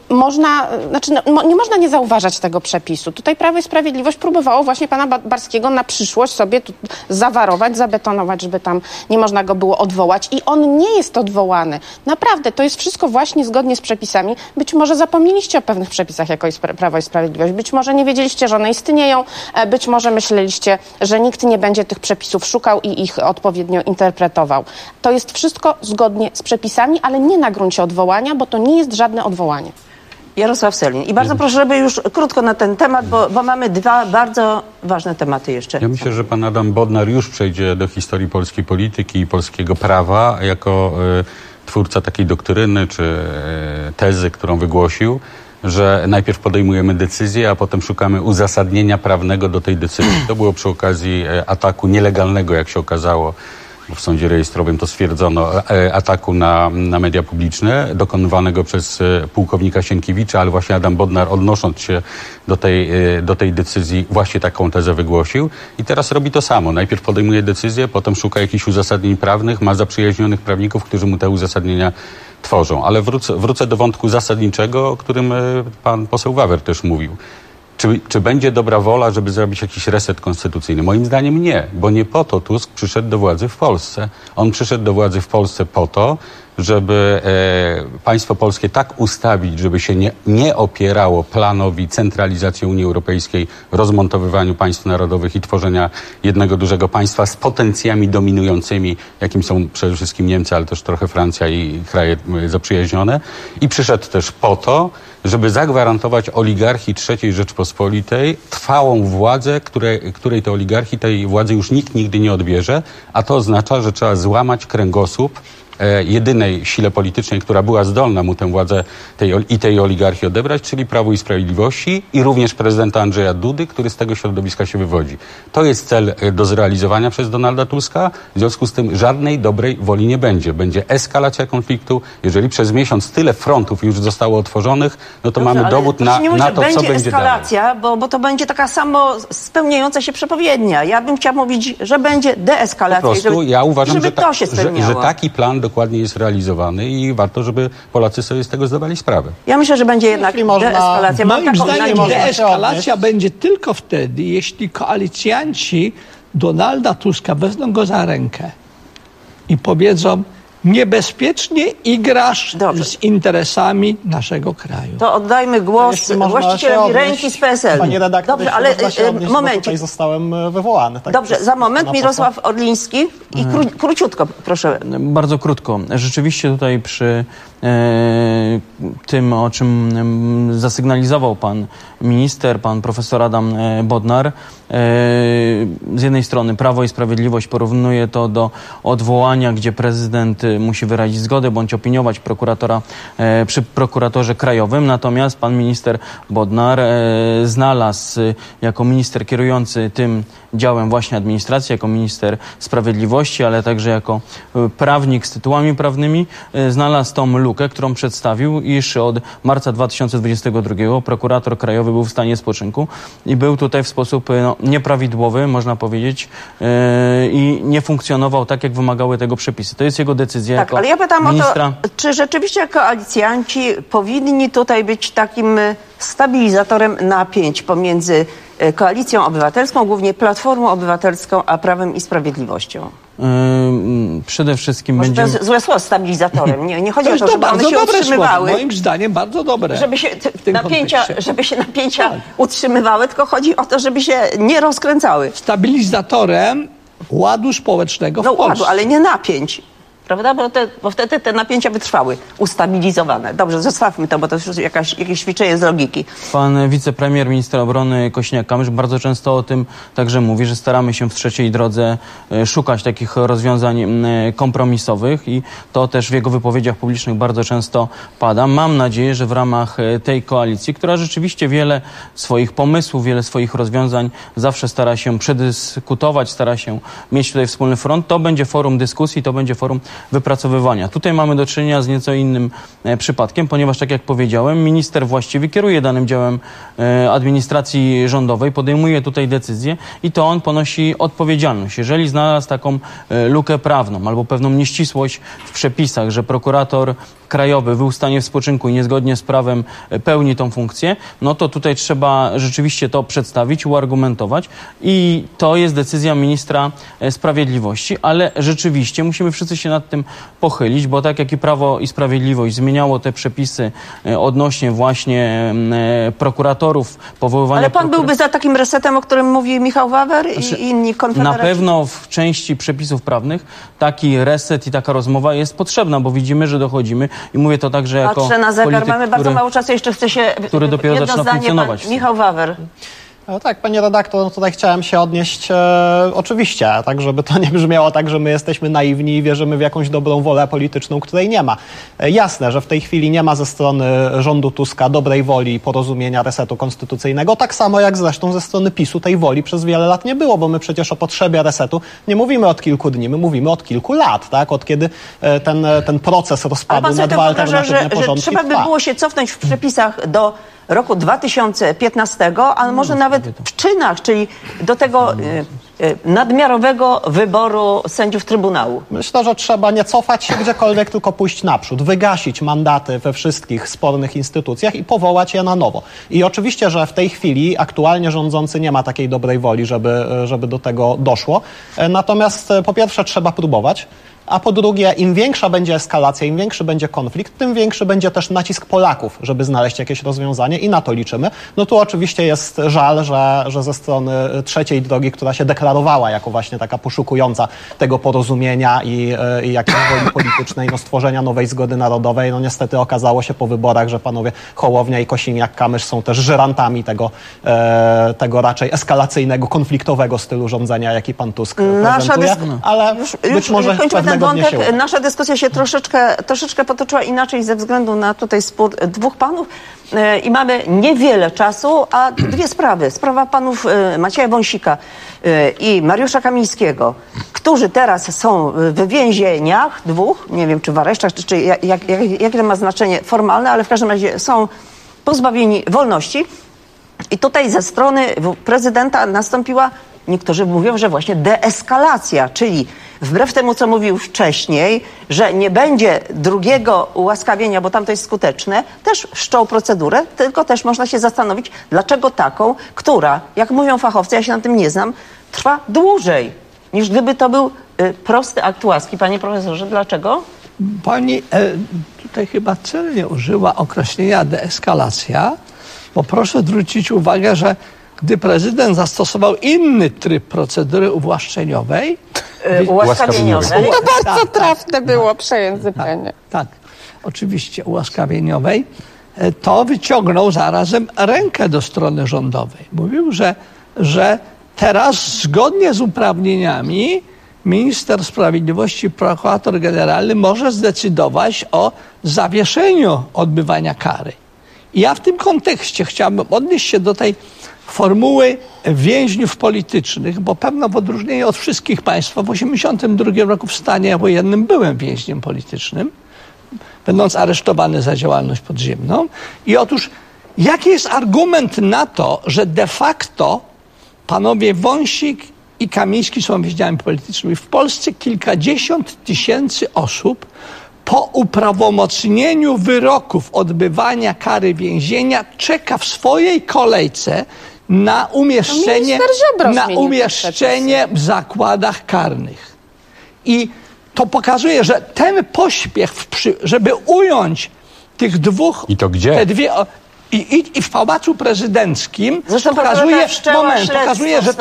nie można nie zauważać tego przepisu. Tutaj Prawo i Sprawiedliwość próbowało właśnie pana Barskiego na przyszłość sobie tu zawarować, zabetonować, żeby tam nie można go było odwołać. I on nie jest odwołany. Naprawdę, to jest wszystko właśnie zgodnie z przepisami. Być może zapomnieliście o pewnych przepisach jako Prawo i Sprawiedliwość. Być może nie wiedzieliście, że one istnieją. Być może myśleliście, że nikt nie będzie tych przepisów szukał i ich odpowiednio interpretował. To jest wszystko zgodnie z przepisami, ale nie na gruncie odwołania, bo to nie jest żadne odwołanie. Jarosław Sellin. I bardzo proszę, żeby już krótko na ten temat, bo mamy dwa bardzo ważne tematy jeszcze. Ja myślę, że pan Adam Bodnar już przejdzie do historii polskiej polityki i polskiego prawa jako twórca takiej doktryny czy tezy, którą wygłosił, że najpierw podejmujemy decyzję, a potem szukamy uzasadnienia prawnego do tej decyzji. To było przy okazji ataku nielegalnego, jak się okazało, bo w sądzie rejestrowym to stwierdzono, ataku na media publiczne dokonywanego przez pułkownika Sienkiewicza, ale właśnie Adam Bodnar, odnosząc się do tej decyzji, właśnie taką tezę wygłosił i teraz robi to samo. Najpierw podejmuje decyzję, potem szuka jakichś uzasadnień prawnych, ma zaprzyjaźnionych prawników, którzy mu te uzasadnienia tworzą. Ale wrócę do wątku zasadniczego, o którym pan poseł Wawer też mówił. Czy będzie dobra wola, żeby zrobić jakiś reset konstytucyjny? Moim zdaniem nie, bo nie po to Tusk przyszedł do władzy w Polsce. On przyszedł do władzy w Polsce po to, żeby państwo polskie tak ustawić, żeby się nie opierało planowi centralizacji Unii Europejskiej, rozmontowywaniu państw narodowych i tworzenia jednego dużego państwa z potencjami dominującymi, jakim są przede wszystkim Niemcy, ale też trochę Francja i kraje zaprzyjaźnione. I przyszedł też po to, żeby zagwarantować oligarchii III Rzeczpospolitej trwałą władzę, której to oligarchii, tej władzy już nikt nigdy nie odbierze, a to oznacza, że trzeba złamać kręgosłup jedynej sile politycznej, która była zdolna mu tę władzę tej oligarchii odebrać, czyli Prawu i Sprawiedliwości i również prezydenta Andrzeja Dudy, który z tego środowiska się wywodzi. To jest cel do zrealizowania przez Donalda Tuska. W związku z tym żadnej dobrej woli nie będzie. Będzie eskalacja konfliktu. Jeżeli przez miesiąc tyle frontów już zostało otworzonych, no to mamy dowód na to, co będzie eskalacja, bo to będzie taka samo spełniająca się przepowiednia. Ja bym chciała mówić, że będzie deeskalacja. Po prostu ja uważam, że taki plan dokładnie jest realizowany i warto, żeby Polacy sobie z tego zdawali sprawę. Ja myślę, że będzie jednak deeskalacja. Moim zdaniem deeskalacja będzie tylko wtedy, jeśli koalicjanci Donalda Tuska wezmą go za rękę i powiedzą: niebezpiecznie igrasz z interesami naszego kraju. To oddajmy głos właścicielowi ręki z PSL. Panie redaktor, dobrze, ale momencie. Tutaj zostałem wywołany. Tak. Dobrze, za moment Mirosław Orliński i króciutko, proszę. Bardzo krótko. Rzeczywiście tutaj przy tym, o czym zasygnalizował pan minister, pan profesor Adam Bodnar, z jednej strony Prawo i Sprawiedliwość porównuje to do odwołania, gdzie prezydent musi wyrazić zgodę bądź opiniować prokuratora przy prokuratorze krajowym. Natomiast pan minister Bodnar znalazł jako minister kierujący tym działem właśnie administracji, jako minister sprawiedliwości, ale także jako prawnik z tytułami prawnymi, znalazł tą lukę, którą przedstawił, iż od marca 2022 prokurator krajowy był w stanie spoczynku i był tutaj w sposób nieprawidłowy, można powiedzieć, i nie funkcjonował tak, jak wymagały tego przepisy. To jest jego decyzja tak, jako ale ja pytam ministra. o to, czy rzeczywiście koalicjanci powinni tutaj być takim stabilizatorem napięć pomiędzy Koalicją Obywatelską, głównie Platformą Obywatelską, a Prawem i Sprawiedliwością? Przede wszystkim może będziemy... to jest złe słowo, stabilizatorem. Nie chodzi o to, żeby one się utrzymywały. Moim zdaniem bardzo dobre. Żeby się napięcia utrzymywały, tylko chodzi o to, żeby się nie rozkręcały. Stabilizatorem ładu społecznego w Polsce. Ładu, ale nie napięć. Prawda? Bo wtedy te napięcia wytrwały, ustabilizowane. Dobrze, zostawmy to, bo to już jakieś ćwiczenie z logiki. Pan wicepremier, minister obrony Kosiniak-Kamysz bardzo często o tym także mówi, że staramy się w trzeciej drodze szukać takich rozwiązań kompromisowych i to też w jego wypowiedziach publicznych bardzo często pada. Mam nadzieję, że w ramach tej koalicji, która rzeczywiście wiele swoich pomysłów, wiele swoich rozwiązań zawsze stara się przedyskutować, stara się mieć tutaj wspólny front, to będzie forum dyskusji, to będzie forum wypracowywania. Tutaj mamy do czynienia z nieco innym przypadkiem, ponieważ, tak jak powiedziałem, minister właściwy kieruje danym działem administracji rządowej, podejmuje tutaj decyzje i to on ponosi odpowiedzialność. Jeżeli znalazł taką lukę prawną albo pewną nieścisłość w przepisach, że prokurator krajowy był w stanie w spoczynku i niezgodnie z prawem pełni tą funkcję, no to tutaj trzeba rzeczywiście to przedstawić, uargumentować i to jest decyzja ministra sprawiedliwości, ale rzeczywiście musimy wszyscy się nad tym pochylić, bo tak jak i Prawo i Sprawiedliwość zmieniało te przepisy odnośnie właśnie prokuratorów, powoływania... Ale pan byłby za takim resetem, o którym mówi Michał Wawer i inni konfederaci? Na pewno w części przepisów prawnych taki reset i taka rozmowa jest potrzebna, bo widzimy, że dochodzimy i mówię to także jako patrzę na zegar, polityk, mamy bardzo mało czasu, jeszcze chce się... który dopiero zaczyna funkcjonować. Michał Wawer. No tak, panie redaktor, no tutaj chciałem się odnieść oczywiście, tak żeby to nie brzmiało tak, że my jesteśmy naiwni i wierzymy w jakąś dobrą wolę polityczną, której nie ma. Jasne, że w tej chwili nie ma ze strony rządu Tuska dobrej woli i porozumienia resetu konstytucyjnego, tak samo jak zresztą ze strony PiS-u tej woli przez wiele lat nie było, bo my przecież o potrzebie resetu nie mówimy od kilku dni, my mówimy od kilku lat, tak? Od kiedy ten proces rozpadu na dwa alternatywne porządki trzeba by było się cofnąć w przepisach do roku 2015, ale może nawet w czynach, czyli do tego nadmiarowego wyboru sędziów Trybunału? Myślę, że trzeba nie cofać się gdziekolwiek, tylko pójść naprzód, wygasić mandaty we wszystkich spornych instytucjach i powołać je na nowo. I oczywiście, że w tej chwili aktualnie rządzący nie ma takiej dobrej woli, żeby do tego doszło. Natomiast po pierwsze trzeba próbować. A po drugie, im większa będzie eskalacja, im większy będzie konflikt, tym większy będzie też nacisk Polaków, żeby znaleźć jakieś rozwiązanie i na to liczymy. No tu oczywiście jest żal, że ze strony trzeciej drogi, która się deklarowała jako właśnie taka poszukująca tego porozumienia i jakiejś woli politycznej, no stworzenia nowej zgody narodowej, no niestety okazało się po wyborach, że panowie Hołownia i Kosiniak-Kamysz są też żyrantami tego raczej eskalacyjnego, konfliktowego stylu rządzenia, jaki pan Tusk prezentuje, ale być może pewnego dnia się uda. Nasza dyskusja się troszeczkę potoczyła inaczej ze względu na tutaj spór dwóch panów i mamy niewiele czasu, a dwie sprawy. Sprawa panów Macieja Wąsika i Mariusza Kamińskiego, którzy teraz są w więzieniach, dwóch, nie wiem czy w aresztach, czy jakie to ma znaczenie formalne, ale w każdym razie są pozbawieni wolności. I tutaj ze strony prezydenta nastąpiła, niektórzy mówią, że właśnie deeskalacja, czyli wbrew temu, co mówił wcześniej, że nie będzie drugiego ułaskawienia, bo tam to jest skuteczne, też wszczął procedurę, tylko też można się zastanowić, dlaczego taką, która, jak mówią fachowcy, ja się na tym nie znam, trwa dłużej, niż gdyby to był prosty akt łaski. Panie profesorze, dlaczego? Pani tutaj chyba celnie użyła określenia deeskalacja, bo proszę zwrócić uwagę, że gdy prezydent zastosował inny tryb procedury uwłaszczeniowej, ułaskawieniowej. To bardzo trafne było przejęzyczenie. Tak, oczywiście ułaskawieniowej, to wyciągnął zarazem rękę do strony rządowej. Mówił, że teraz zgodnie z uprawnieniami minister sprawiedliwości, prokurator generalny może zdecydować o zawieszeniu odbywania kary. I ja w tym kontekście chciałbym odnieść się do tej formuły więźniów politycznych, bo pewno w odróżnieniu od wszystkich państwa w 1982 roku w stanie wojennym byłem więźniem politycznym, będąc aresztowany za działalność podziemną. I otóż jaki jest argument na to, że de facto panowie Wąsik i Kamiński są więźniami politycznymi? W Polsce kilkadziesiąt tysięcy osób po uprawomocnieniu wyroków odbywania kary więzienia czeka w swojej kolejce na umieszczenie w zakładach karnych. I to pokazuje, że ten pośpiech, żeby ująć tych dwóch... I to gdzie? Te dwie, i w Pałacu Prezydenckim pokazuje, że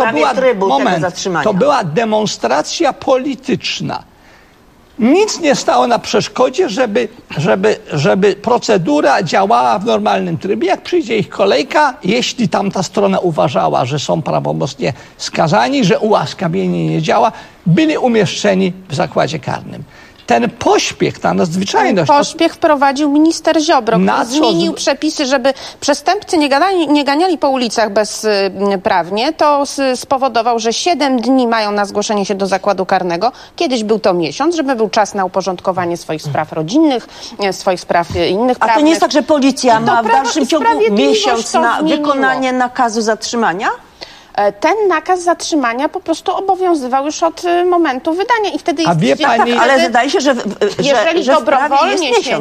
to była demonstracja polityczna. Nic nie stało na przeszkodzie, żeby procedura działała w normalnym trybie. Jak przyjdzie ich kolejka, jeśli tamta strona uważała, że są prawomocnie skazani, że ułaskawienie nie działa, byli umieszczeni w zakładzie karnym. Ten pośpiech, ta nadzwyczajność... Pośpiech wprowadził minister Ziobro, który zmienił przepisy, żeby przestępcy nie ganiali po ulicach bezprawnie. To spowodował, że 7 dni mają na zgłoszenie się do zakładu karnego. Kiedyś był to miesiąc, żeby był czas na uporządkowanie swoich spraw rodzinnych, swoich spraw innych prawnych. A to nie jest tak, że policja ma w dalszym ciągu miesiąc na wykonanie nakazu zatrzymania? Ten nakaz zatrzymania po prostu obowiązywał już od momentu wydania i wtedy jest... ale wydaje się, że jeżeli dobrowolnie się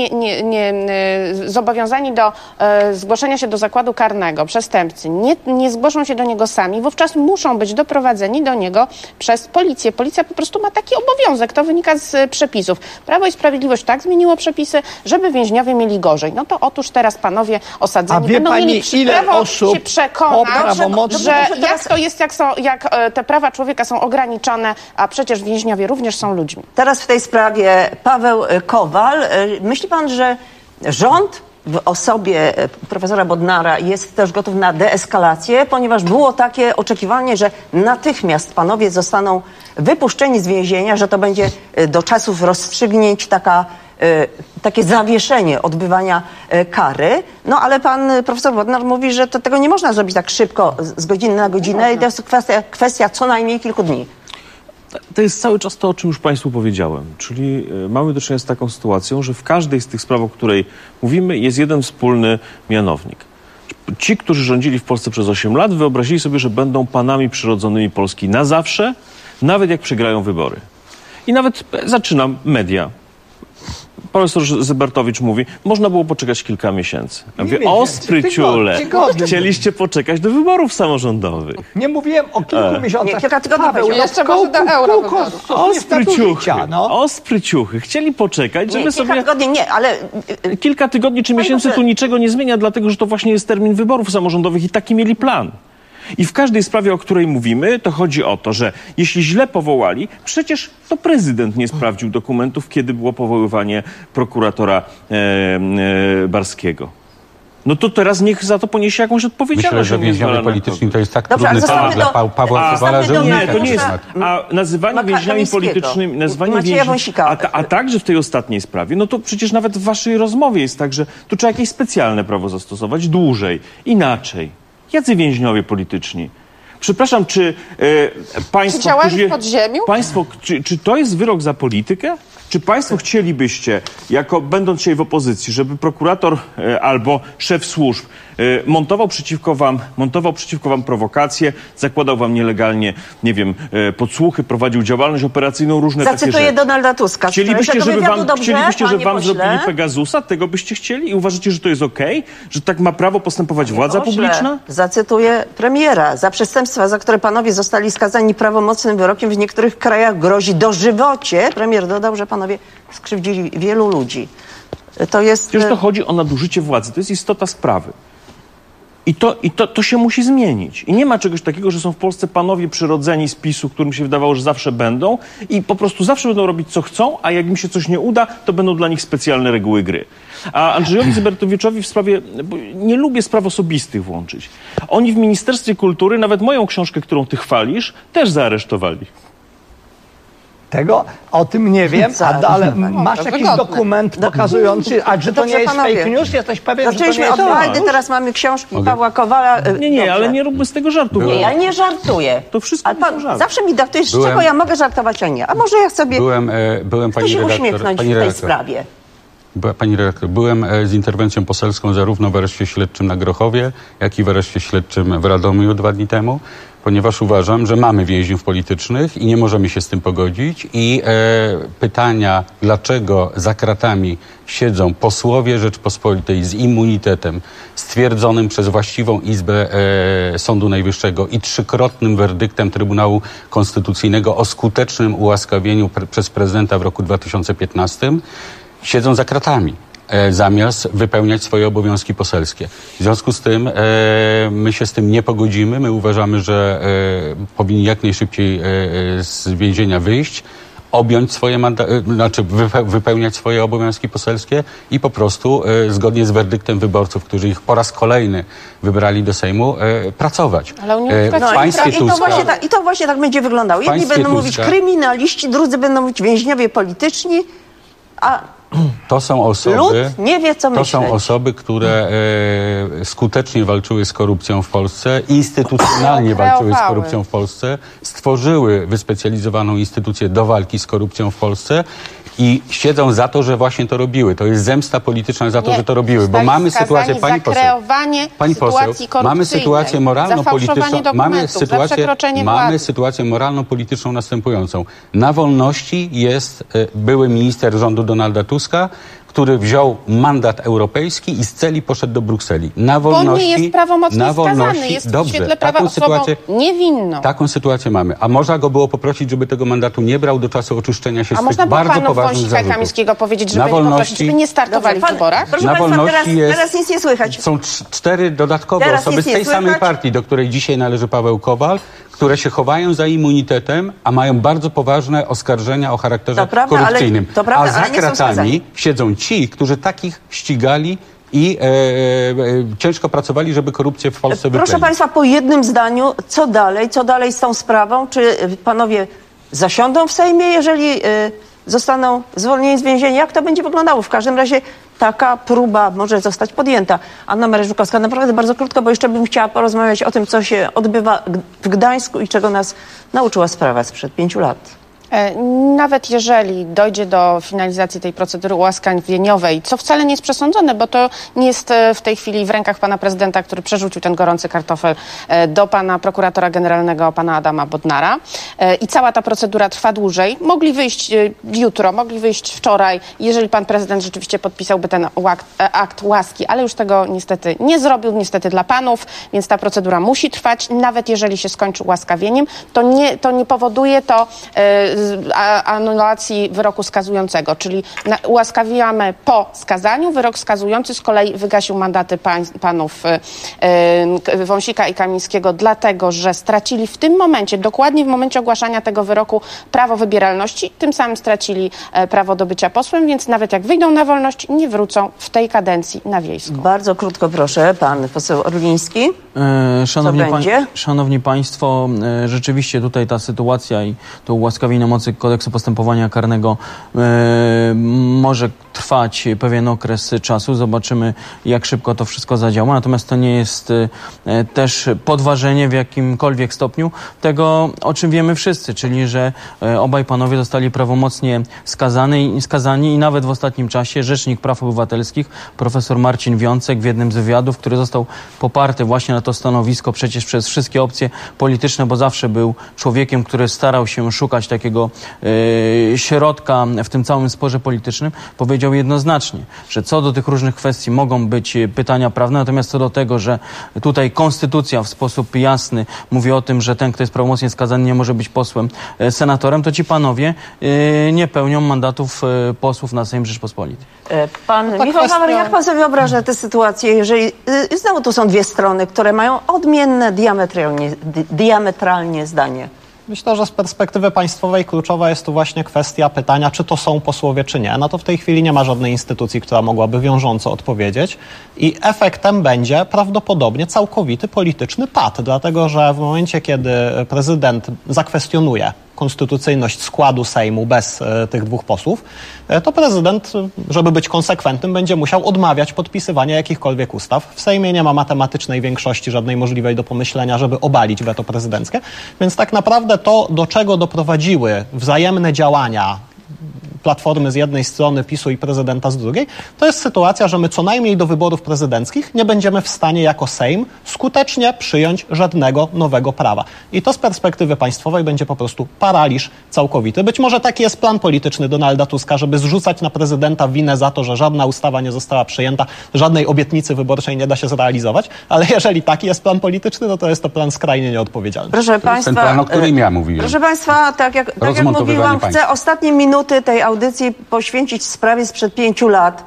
zobowiązani do zgłoszenia się do zakładu karnego przestępcy nie zgłoszą się do niego sami, wówczas muszą być doprowadzeni do niego przez policję. Policja po prostu ma taki obowiązek, to wynika z przepisów. Prawo i Sprawiedliwość tak zmieniło przepisy, żeby więźniowie mieli gorzej. No to otóż teraz panowie osadzeni będą mieli prawo się przekonać, że jak to jest, jak te prawa człowieka są ograniczone, a przecież więźniowie również są ludźmi. Teraz w tej sprawie Paweł Kowal. Myśli pan, że rząd w osobie profesora Bodnara jest też gotów na deeskalację, ponieważ było takie oczekiwanie, że natychmiast panowie zostaną wypuszczeni z więzienia, że to będzie do czasów rozstrzygnięć takie zawieszenie odbywania kary. No ale pan profesor Bodnar mówi, że tego nie można zrobić tak szybko, z godziny na godzinę i to jest kwestia co najmniej kilku dni. To jest cały czas to, o czym już Państwu powiedziałem. Czyli mamy do czynienia z taką sytuacją, że w każdej z tych spraw, o której mówimy, jest jeden wspólny mianownik. ci, którzy rządzili w Polsce przez 8 lat, wyobrazili sobie, że będą panami przyrodzonymi Polski na zawsze, nawet jak przegrają wybory. I nawet zaczynam media. Profesor Zybertowicz mówi, można było poczekać kilka miesięcy. Ja mówię, o spryciule, chcieliście poczekać do wyborów samorządowych. Nie mówiłem o kilku miesiącach. Nie, kilka tygodni będzie. Jeszcze może do euro. O spryciuchy. Chcieli poczekać, żeby sobie... Kilka tygodni nie, ale... Kilka tygodni czy miesięcy tu niczego nie zmienia, dlatego że to właśnie jest termin wyborów samorządowych i taki mieli plan. I w każdej sprawie, o której mówimy, to chodzi o to, że jeśli źle powołali, przecież to prezydent nie sprawdził dokumentów, kiedy było powoływanie prokuratora Barskiego. No to teraz niech za to poniesie jakąś odpowiedzialność. Myślę, że więźniowie polityczni to jest tak trudny temat dla Pawła Kowala, że nie, to nie jest. A nazywanie więźniami politycznymi, a także w tej ostatniej sprawie, no to przecież nawet w waszej rozmowie jest tak, że tu trzeba jakieś specjalne prawo zastosować dłużej, inaczej. Jacy więźniowie polityczni? Przepraszam, czy państwo... Działali w podziemiu? Państwo, czy to jest wyrok za politykę? Czy państwo chcielibyście, będąc dzisiaj w opozycji, żeby prokurator albo szef służb montował przeciwko wam prowokacje, zakładał wam nielegalnie, nie wiem, podsłuchy, prowadził działalność operacyjną, różne takie rzeczy? Zacytuję Donalda Tuska. Chcielibyście, żeby wam zrobili Pegasusa? Tego byście chcieli? I uważacie, że to jest okej? Że tak ma prawo postępować władza publiczna? Zacytuję premiera. Za przestępstwa, za które panowie zostali skazani prawomocnym wyrokiem, w niektórych krajach grozi dożywocie. Premier dodał, że panowie skrzywdzili wielu ludzi. To jest... Przecież to chodzi o nadużycie władzy. To jest istota sprawy. I to się musi zmienić. I nie ma czegoś takiego, że są w Polsce panowie przyrodzeni z PiS-u, którym się wydawało, że zawsze będą i po prostu zawsze będą robić, co chcą, a jak im się coś nie uda, to będą dla nich specjalne reguły gry. A Andrzejowi Zybertowiczowi w sprawie... Nie lubię spraw osobistych włączyć. Oni w Ministerstwie Kultury, nawet moją książkę, którą ty chwalisz, też zaaresztowali. Tego o tym nie wiem, ale masz jakiś dokument pokazujący, a że to nie jest fake news? Jesteś pewien, że to nie jest od Wajdy, teraz mamy książki Pawła Kowala. Nie, ale nie róbmy z tego żartu. Nie, ja nie żartuję. To wszystko ale zawsze mi daktujesz, z czego ja mogę żartować, a nie. A może ja sobie... Byłem pani redaktor, uśmiechnąć w tej sprawie. Pani redaktor, byłem z interwencją poselską zarówno w areszcie śledczym na Grochowie, jak i w areszcie śledczym w Radomiu 2 dni temu, ponieważ uważam, że mamy więźniów politycznych i nie możemy się z tym pogodzić. I pytania, dlaczego za kratami siedzą posłowie Rzeczpospolitej z immunitetem stwierdzonym przez właściwą Izbę Sądu Najwyższego i 3-krotnym werdyktem Trybunału Konstytucyjnego o skutecznym ułaskawieniu przez prezydenta w roku 2015, siedzą za kratami, zamiast wypełniać swoje obowiązki poselskie. W związku z tym my się z tym nie pogodzimy. My uważamy, że powinni jak najszybciej z więzienia wyjść, objąć swoje wypełniać swoje obowiązki poselskie i po prostu zgodnie z werdyktem wyborców, którzy ich po raz kolejny wybrali do Sejmu, pracować. Ale I to właśnie tak będzie wyglądało. Jedni będą mówić kryminaliści, drudzy będą mówić więźniowie polityczni, a to są osoby, lud nie wie, co myśleć. To są osoby, które skutecznie walczyły z korupcją w Polsce, instytucjonalnie walczyły z korupcją w Polsce, stworzyły wyspecjalizowaną instytucję do walki z korupcją w Polsce i siedzą za to, że właśnie to robiły. To jest zemsta polityczna za to, że to robiły. Bo mamy sytuację, pani poseł, mamy sytuację moralno-polityczną, mamy sytuację moralno-polityczną następującą. Na wolności jest były minister rządu Donalda Tuska, który wziął mandat europejski i z celi poszedł do Brukseli. Na wolności, on nie jest prawomocnie skazany, jest w świetle prawa osobą niewinną. Taką sytuację mamy. A można go było poprosić, żeby tego mandatu nie brał do czasu oczyszczenia się z tych bardzo poważnych zarzutów. Kamińskiego powiedzieć, żeby poprosić, żeby nie startowali w wyborach? Proszę Państwa, teraz nic nie słychać. Są 4 dodatkowe osoby z tej samej partii, do której dzisiaj należy Paweł Kowal, które się chowają za immunitetem, a mają bardzo poważne oskarżenia o charakterze korupcyjnym. A za kratami siedzą ci, którzy takich ścigali i ciężko pracowali, żeby korupcję w Polsce wyplenić. Proszę Państwa, po jednym zdaniu, co dalej? Co dalej z tą sprawą? Czy panowie zasiądą w Sejmie, jeżeli zostaną zwolnieni z więzienia? Jak to będzie wyglądało? W każdym razie taka próba może zostać podjęta. Anna Maria-Żukowska, naprawdę bardzo krótko, bo jeszcze bym chciała porozmawiać o tym, co się odbywa w Gdańsku i czego nas nauczyła sprawa sprzed 5 lat. Nawet jeżeli dojdzie do finalizacji tej procedury ułaskawieniowej, co wcale nie jest przesądzone, bo to nie jest w tej chwili w rękach pana prezydenta, który przerzucił ten gorący kartofel do pana prokuratora generalnego, pana Adama Bodnara, i cała ta procedura trwa dłużej. Mogli wyjść jutro, mogli wyjść wczoraj, jeżeli pan prezydent rzeczywiście podpisałby ten akt łaski, ale już tego niestety nie zrobił, niestety dla panów, więc ta procedura musi trwać. Nawet jeżeli się skończy ułaskawieniem, to nie powoduje to anulacji wyroku skazującego, czyli ułaskawiamy po skazaniu. Wyrok skazujący z kolei wygasił mandaty panów Wąsika i Kamińskiego, dlatego że stracili w tym momencie, dokładnie w momencie ogłaszania tego wyroku, prawo wybieralności, tym samym stracili prawo do bycia posłem, więc nawet jak wyjdą na wolność, nie wrócą w tej kadencji na Wiejską. Bardzo krótko proszę, pan poseł Orliński. Szanowni Państwo, rzeczywiście tutaj ta sytuacja i to ułaskawienie na mocy Kodeksu Postępowania Karnego może trwać pewien okres czasu. Zobaczymy, jak szybko to wszystko zadziała. Natomiast to nie jest też podważenie w jakimkolwiek stopniu tego, o czym wiemy wszyscy, czyli że obaj panowie zostali prawomocnie skazani i nawet w ostatnim czasie Rzecznik Praw Obywatelskich, profesor Marcin Wiącek, w jednym z wywiadów, który został poparty właśnie na to stanowisko przecież przez wszystkie opcje polityczne, bo zawsze był człowiekiem, który starał się szukać takiego środka w tym całym sporze politycznym, powiedział jednoznacznie, że co do tych różnych kwestii mogą być pytania prawne, natomiast co do tego, że tutaj konstytucja w sposób jasny mówi o tym, że ten, kto jest prawomocnie skazany, nie może być posłem, senatorem, to ci panowie nie pełnią mandatów posłów na Sejm Rzeczypospolitej. Pan Michał Hawer, jak pan sobie wyobraża tę sytuację, jeżeli znowu tu są dwie strony, które mają odmienne diametralnie zdanie? Myślę, że z perspektywy państwowej kluczowa jest tu właśnie kwestia pytania, czy to są posłowie, czy nie. Na to w tej chwili nie ma żadnej instytucji, która mogłaby wiążąco odpowiedzieć i efektem będzie prawdopodobnie całkowity polityczny pad, dlatego że w momencie, kiedy prezydent zakwestionuje konstytucyjność składu Sejmu bez tych dwóch posłów, to prezydent, żeby być konsekwentnym, będzie musiał odmawiać podpisywania jakichkolwiek ustaw. W Sejmie nie ma matematycznej większości żadnej możliwej do pomyślenia, żeby obalić weto prezydenckie, więc tak naprawdę to, do czego doprowadziły wzajemne działania Platformy z jednej strony, PiS-u i prezydenta z drugiej, to jest sytuacja, że my co najmniej do wyborów prezydenckich nie będziemy w stanie jako Sejm skutecznie przyjąć żadnego nowego prawa. I to z perspektywy państwowej będzie po prostu paraliż całkowity. Być może taki jest plan polityczny Donalda Tuska, żeby zrzucać na prezydenta winę za to, że żadna ustawa nie została przyjęta, żadnej obietnicy wyborczej nie da się zrealizować, ale jeżeli taki jest plan polityczny, no to jest to plan skrajnie nieodpowiedzialny. Proszę państwa, ten plan, o którym ja mówiłem. Proszę państwa, tak jak mówiłam, chcę ostatnie minuty tej audycji poświęcić sprawie sprzed 5 lat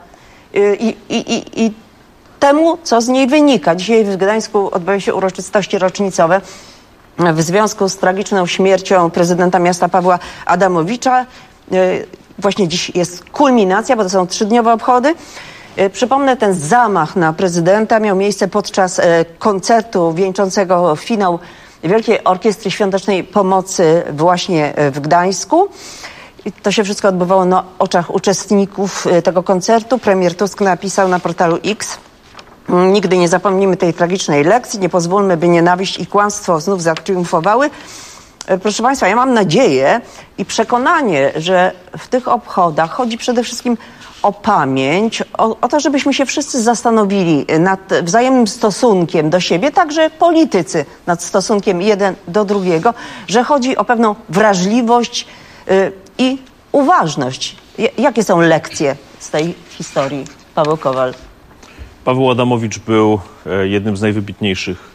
i temu, co z niej wynika. Dzisiaj w Gdańsku odbyły się uroczystości rocznicowe w związku z tragiczną śmiercią prezydenta miasta Pawła Adamowicza. Właśnie dziś jest kulminacja, bo to są 3-dniowe obchody. Przypomnę, ten zamach na prezydenta miał miejsce podczas koncertu wieńczącego finał Wielkiej Orkiestry Świątecznej Pomocy właśnie w Gdańsku. I to się wszystko odbywało na oczach uczestników tego koncertu. Premier Tusk napisał na portalu X: nigdy nie zapomnimy tej tragicznej lekcji, nie pozwólmy, by nienawiść i kłamstwo znów zatriumfowały. Proszę państwa, ja mam nadzieję i przekonanie, że w tych obchodach chodzi przede wszystkim o pamięć, o to, żebyśmy się wszyscy zastanowili nad wzajemnym stosunkiem do siebie, także politycy nad stosunkiem jeden do drugiego, że chodzi o pewną wrażliwość i uważność. Jakie są lekcje z tej historii? Paweł Kowal. Paweł Adamowicz był jednym z najwybitniejszych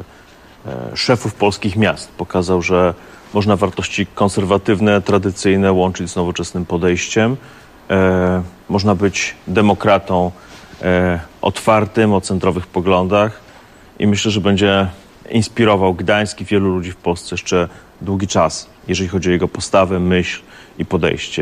szefów polskich miast. Pokazał, że można wartości konserwatywne, tradycyjne łączyć z nowoczesnym podejściem. Można być demokratą otwartym, o centrowych poglądach i myślę, że będzie inspirował Gdańsk i wielu ludzi w Polsce jeszcze długi czas, jeżeli chodzi o jego postawę, myśl i podejście.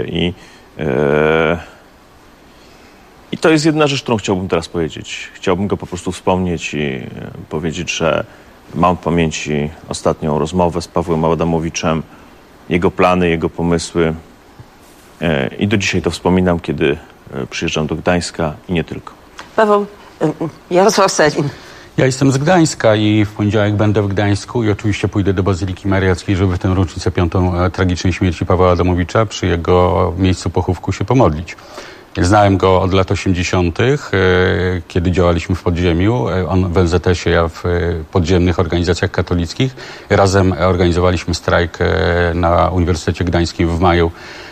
I to jest jedna rzecz, którą chciałbym teraz powiedzieć. Chciałbym go po prostu wspomnieć i powiedzieć, że mam w pamięci ostatnią rozmowę z Pawłem Adamowiczem, jego plany, jego pomysły. I do dzisiaj to wspominam, kiedy przyjeżdżam do Gdańska i nie tylko. Paweł, Jarosław Sellin. Ja jestem z Gdańska i w poniedziałek będę w Gdańsku i oczywiście pójdę do Bazyliki Mariackiej, żeby w tę rocznicę 5. tragicznej śmierci Pawła Adamowicza przy jego miejscu pochówku się pomodlić. Znałem go od lat 80., kiedy działaliśmy w podziemiu. On w LZS-ie, ja w podziemnych organizacjach katolickich. Razem organizowaliśmy strajk na Uniwersytecie Gdańskim w maju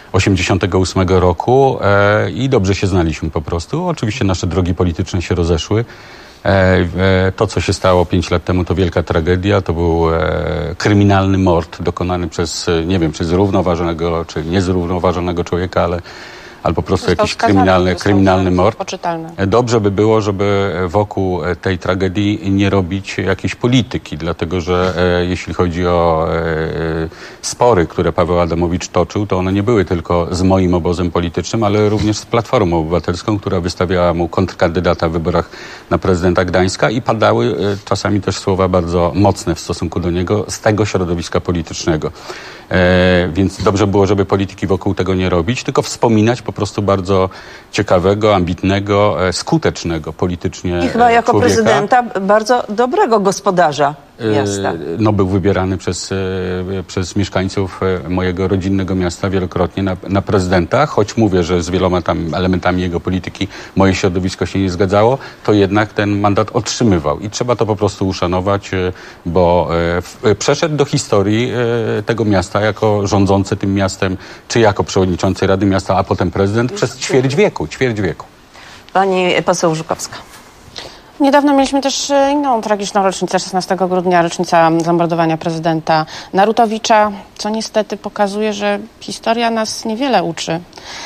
88 roku i dobrze się znaliśmy po prostu. Oczywiście nasze drogi polityczne się rozeszły. To, co się stało 5 lat temu, to wielka tragedia. To był kryminalny mord dokonany przez, nie wiem, czy zrównoważonego, czy niezrównoważonego człowieka, ale po prostu jakiś kryminalny mord. Dobrze by było, żeby wokół tej tragedii nie robić jakiejś polityki, dlatego że jeśli chodzi o spory, które Paweł Adamowicz toczył, to one nie były tylko z moim obozem politycznym, ale również z Platformą Obywatelską, która wystawiała mu kontrkandydata w wyborach na prezydenta Gdańska i padały czasami też słowa bardzo mocne w stosunku do niego z tego środowiska politycznego. Więc dobrze było, żeby polityki wokół tego nie robić, tylko wspominać po prostu bardzo ciekawego, ambitnego, skutecznego politycznie I chyba jako człowieka. prezydenta bardzo dobrego gospodarza miasta. No, był wybierany przez mieszkańców mojego rodzinnego miasta wielokrotnie na prezydenta, choć mówię, że z wieloma tam elementami jego polityki moje środowisko się nie zgadzało, to jednak ten mandat otrzymywał i trzeba to po prostu uszanować, bo przeszedł do historii tego miasta jako rządzący tym miastem, czy jako przewodniczący Rady Miasta, a potem prezydent przez ćwierć wieku. Pani poseł Żukowska. Niedawno mieliśmy też inną tragiczną rocznicę, 16 grudnia, rocznica zamordowania prezydenta Narutowicza, co niestety pokazuje, że historia nas niewiele uczy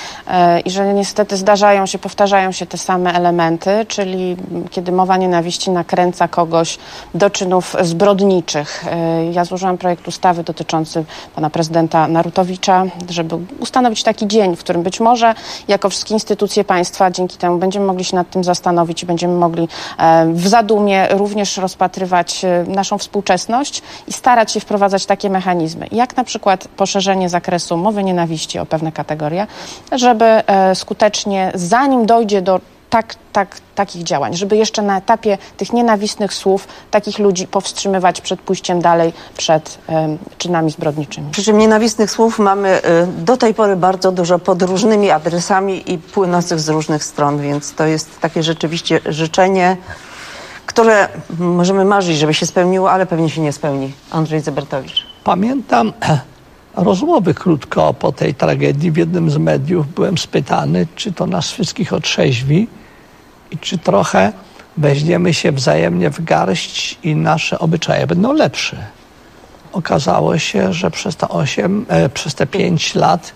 i że niestety powtarzają się te same elementy, czyli kiedy mowa nienawiści nakręca kogoś do czynów zbrodniczych. Ja złożyłam projekt ustawy dotyczący pana prezydenta Narutowicza, żeby ustanowić taki dzień, w którym być może jako wszystkie instytucje państwa dzięki temu będziemy mogli się nad tym zastanowić i będziemy mogli w zadumie również rozpatrywać naszą współczesność i starać się wprowadzać takie mechanizmy, jak na przykład poszerzenie zakresu mowy nienawiści o pewne kategorie, żeby skutecznie, zanim dojdzie do takich działań, żeby jeszcze na etapie tych nienawistnych słów takich ludzi powstrzymywać przed pójściem dalej, przed czynami zbrodniczymi. Przy czym nienawistnych słów mamy do tej pory bardzo dużo pod różnymi adresami i płynących z różnych stron, więc to jest takie rzeczywiście życzenie, które możemy marzyć, żeby się spełniło, ale pewnie się nie spełni. Andrzej Zebertowicz. Pamiętam rozmowy krótko po tej tragedii w jednym z mediów. Byłem spytany, czy to nas wszystkich otrzeźwi i czy trochę weźmiemy się wzajemnie w garść i nasze obyczaje będą lepsze. Okazało się, że przez te 5 lat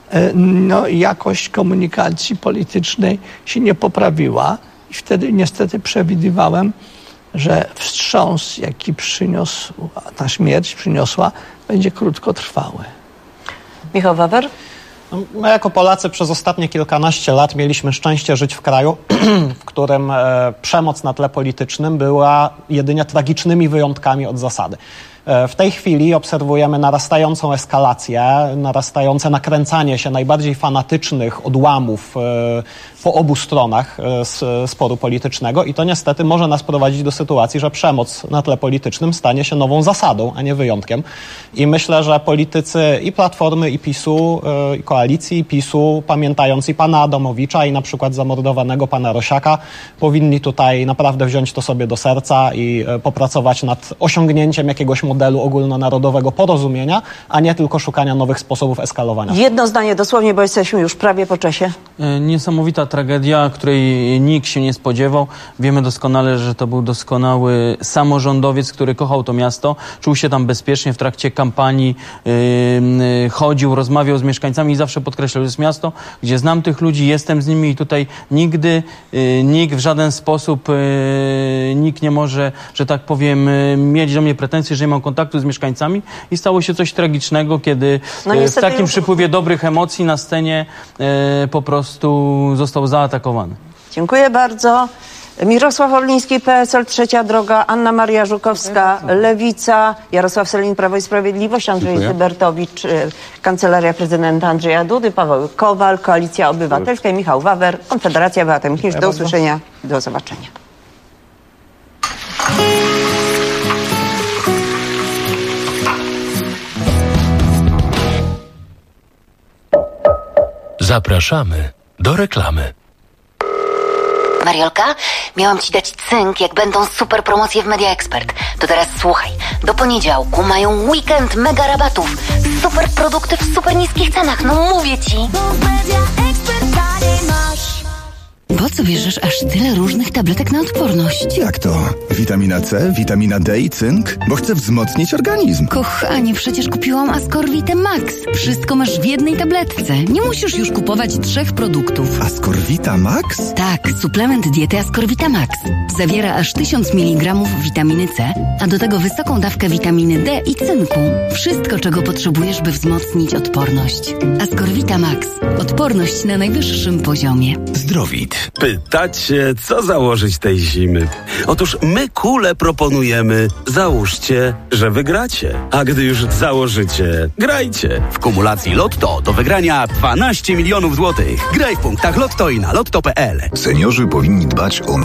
jakość komunikacji politycznej się nie poprawiła i wtedy niestety przewidywałem, że wstrząs, jaki ta śmierć przyniosła, będzie krótkotrwały. Michał Wawer? My jako Polacy przez ostatnie kilkanaście lat mieliśmy szczęście żyć w kraju, w którym przemoc na tle politycznym była jedynie tragicznymi wyjątkami od zasady. W tej chwili obserwujemy narastającą eskalację, narastające nakręcanie się najbardziej fanatycznych odłamów po obu stronach sporu politycznego i to niestety może nas prowadzić do sytuacji, że przemoc na tle politycznym stanie się nową zasadą, a nie wyjątkiem. I myślę, że politycy i Platformy, i PiS-u, i koalicji, i PiS-u, pamiętając i pana Adamowicza, i na przykład zamordowanego pana Rosiaka, powinni tutaj naprawdę wziąć to sobie do serca i popracować nad osiągnięciem jakiegoś modelu ogólnonarodowego porozumienia, a nie tylko szukania nowych sposobów eskalowania. Jedno zdanie dosłownie, bo jesteśmy już prawie po czasie. Niesamowita tragedia, której nikt się nie spodziewał. Wiemy doskonale, że to był doskonały samorządowiec, który kochał to miasto, czuł się tam bezpiecznie w trakcie kampanii, chodził, rozmawiał z mieszkańcami i zawsze podkreślał, że jest miasto, gdzie znam tych ludzi, jestem z nimi i tutaj nigdy nikt w żaden sposób, nikt nie może, że tak powiem, mieć do mnie pretensje, że nie mam kontaktu z mieszkańcami i stało się coś tragicznego, kiedy w takim przypływie dobrych emocji na scenie po prostu został zaatakowany. Dziękuję bardzo. Mirosław Orliński, PSL, Trzecia Droga, Anna Maria Żukowska, Lewica, Jarosław Sellin, Prawo i Sprawiedliwość, Andrzej Zybertowicz, Kancelaria Prezydenta Andrzeja Dudy, Paweł Kowal, Koalicja Obywatelska i Michał Wawer, Konfederacja, Beata Michniewicz. Do usłyszenia, do zobaczenia. Zapraszamy do reklamy. Mariolka, miałam ci dać cynk, jak będą super promocje w Media Expert. To teraz słuchaj. Do poniedziałku mają weekend mega rabatów. Super produkty w super niskich cenach. No mówię ci. Po co bierzesz aż tyle różnych tabletek na odporność? Jak to? Witamina C, witamina D i cynk? Bo chcę wzmocnić organizm. Kochanie, przecież kupiłam Ascorvite Max. Wszystko masz w jednej tabletce. Nie musisz już kupować 3 produktów. Ascorvita Max? Tak, suplement diety Ascorvita Max. Zawiera aż 1000 mg witaminy C, a do tego wysoką dawkę witaminy D i cynku. Wszystko, czego potrzebujesz, by wzmocnić odporność. Ascorvita Max. Odporność na najwyższym poziomie. Zdrowit. Pytacie, co założyć tej zimy? Otóż my kule proponujemy. Załóżcie, że wygracie. A gdy już założycie, grajcie. W kumulacji Lotto do wygrania 12 milionów złotych. Graj w punktach Lotto i na lotto.pl. Seniorzy powinni dbać o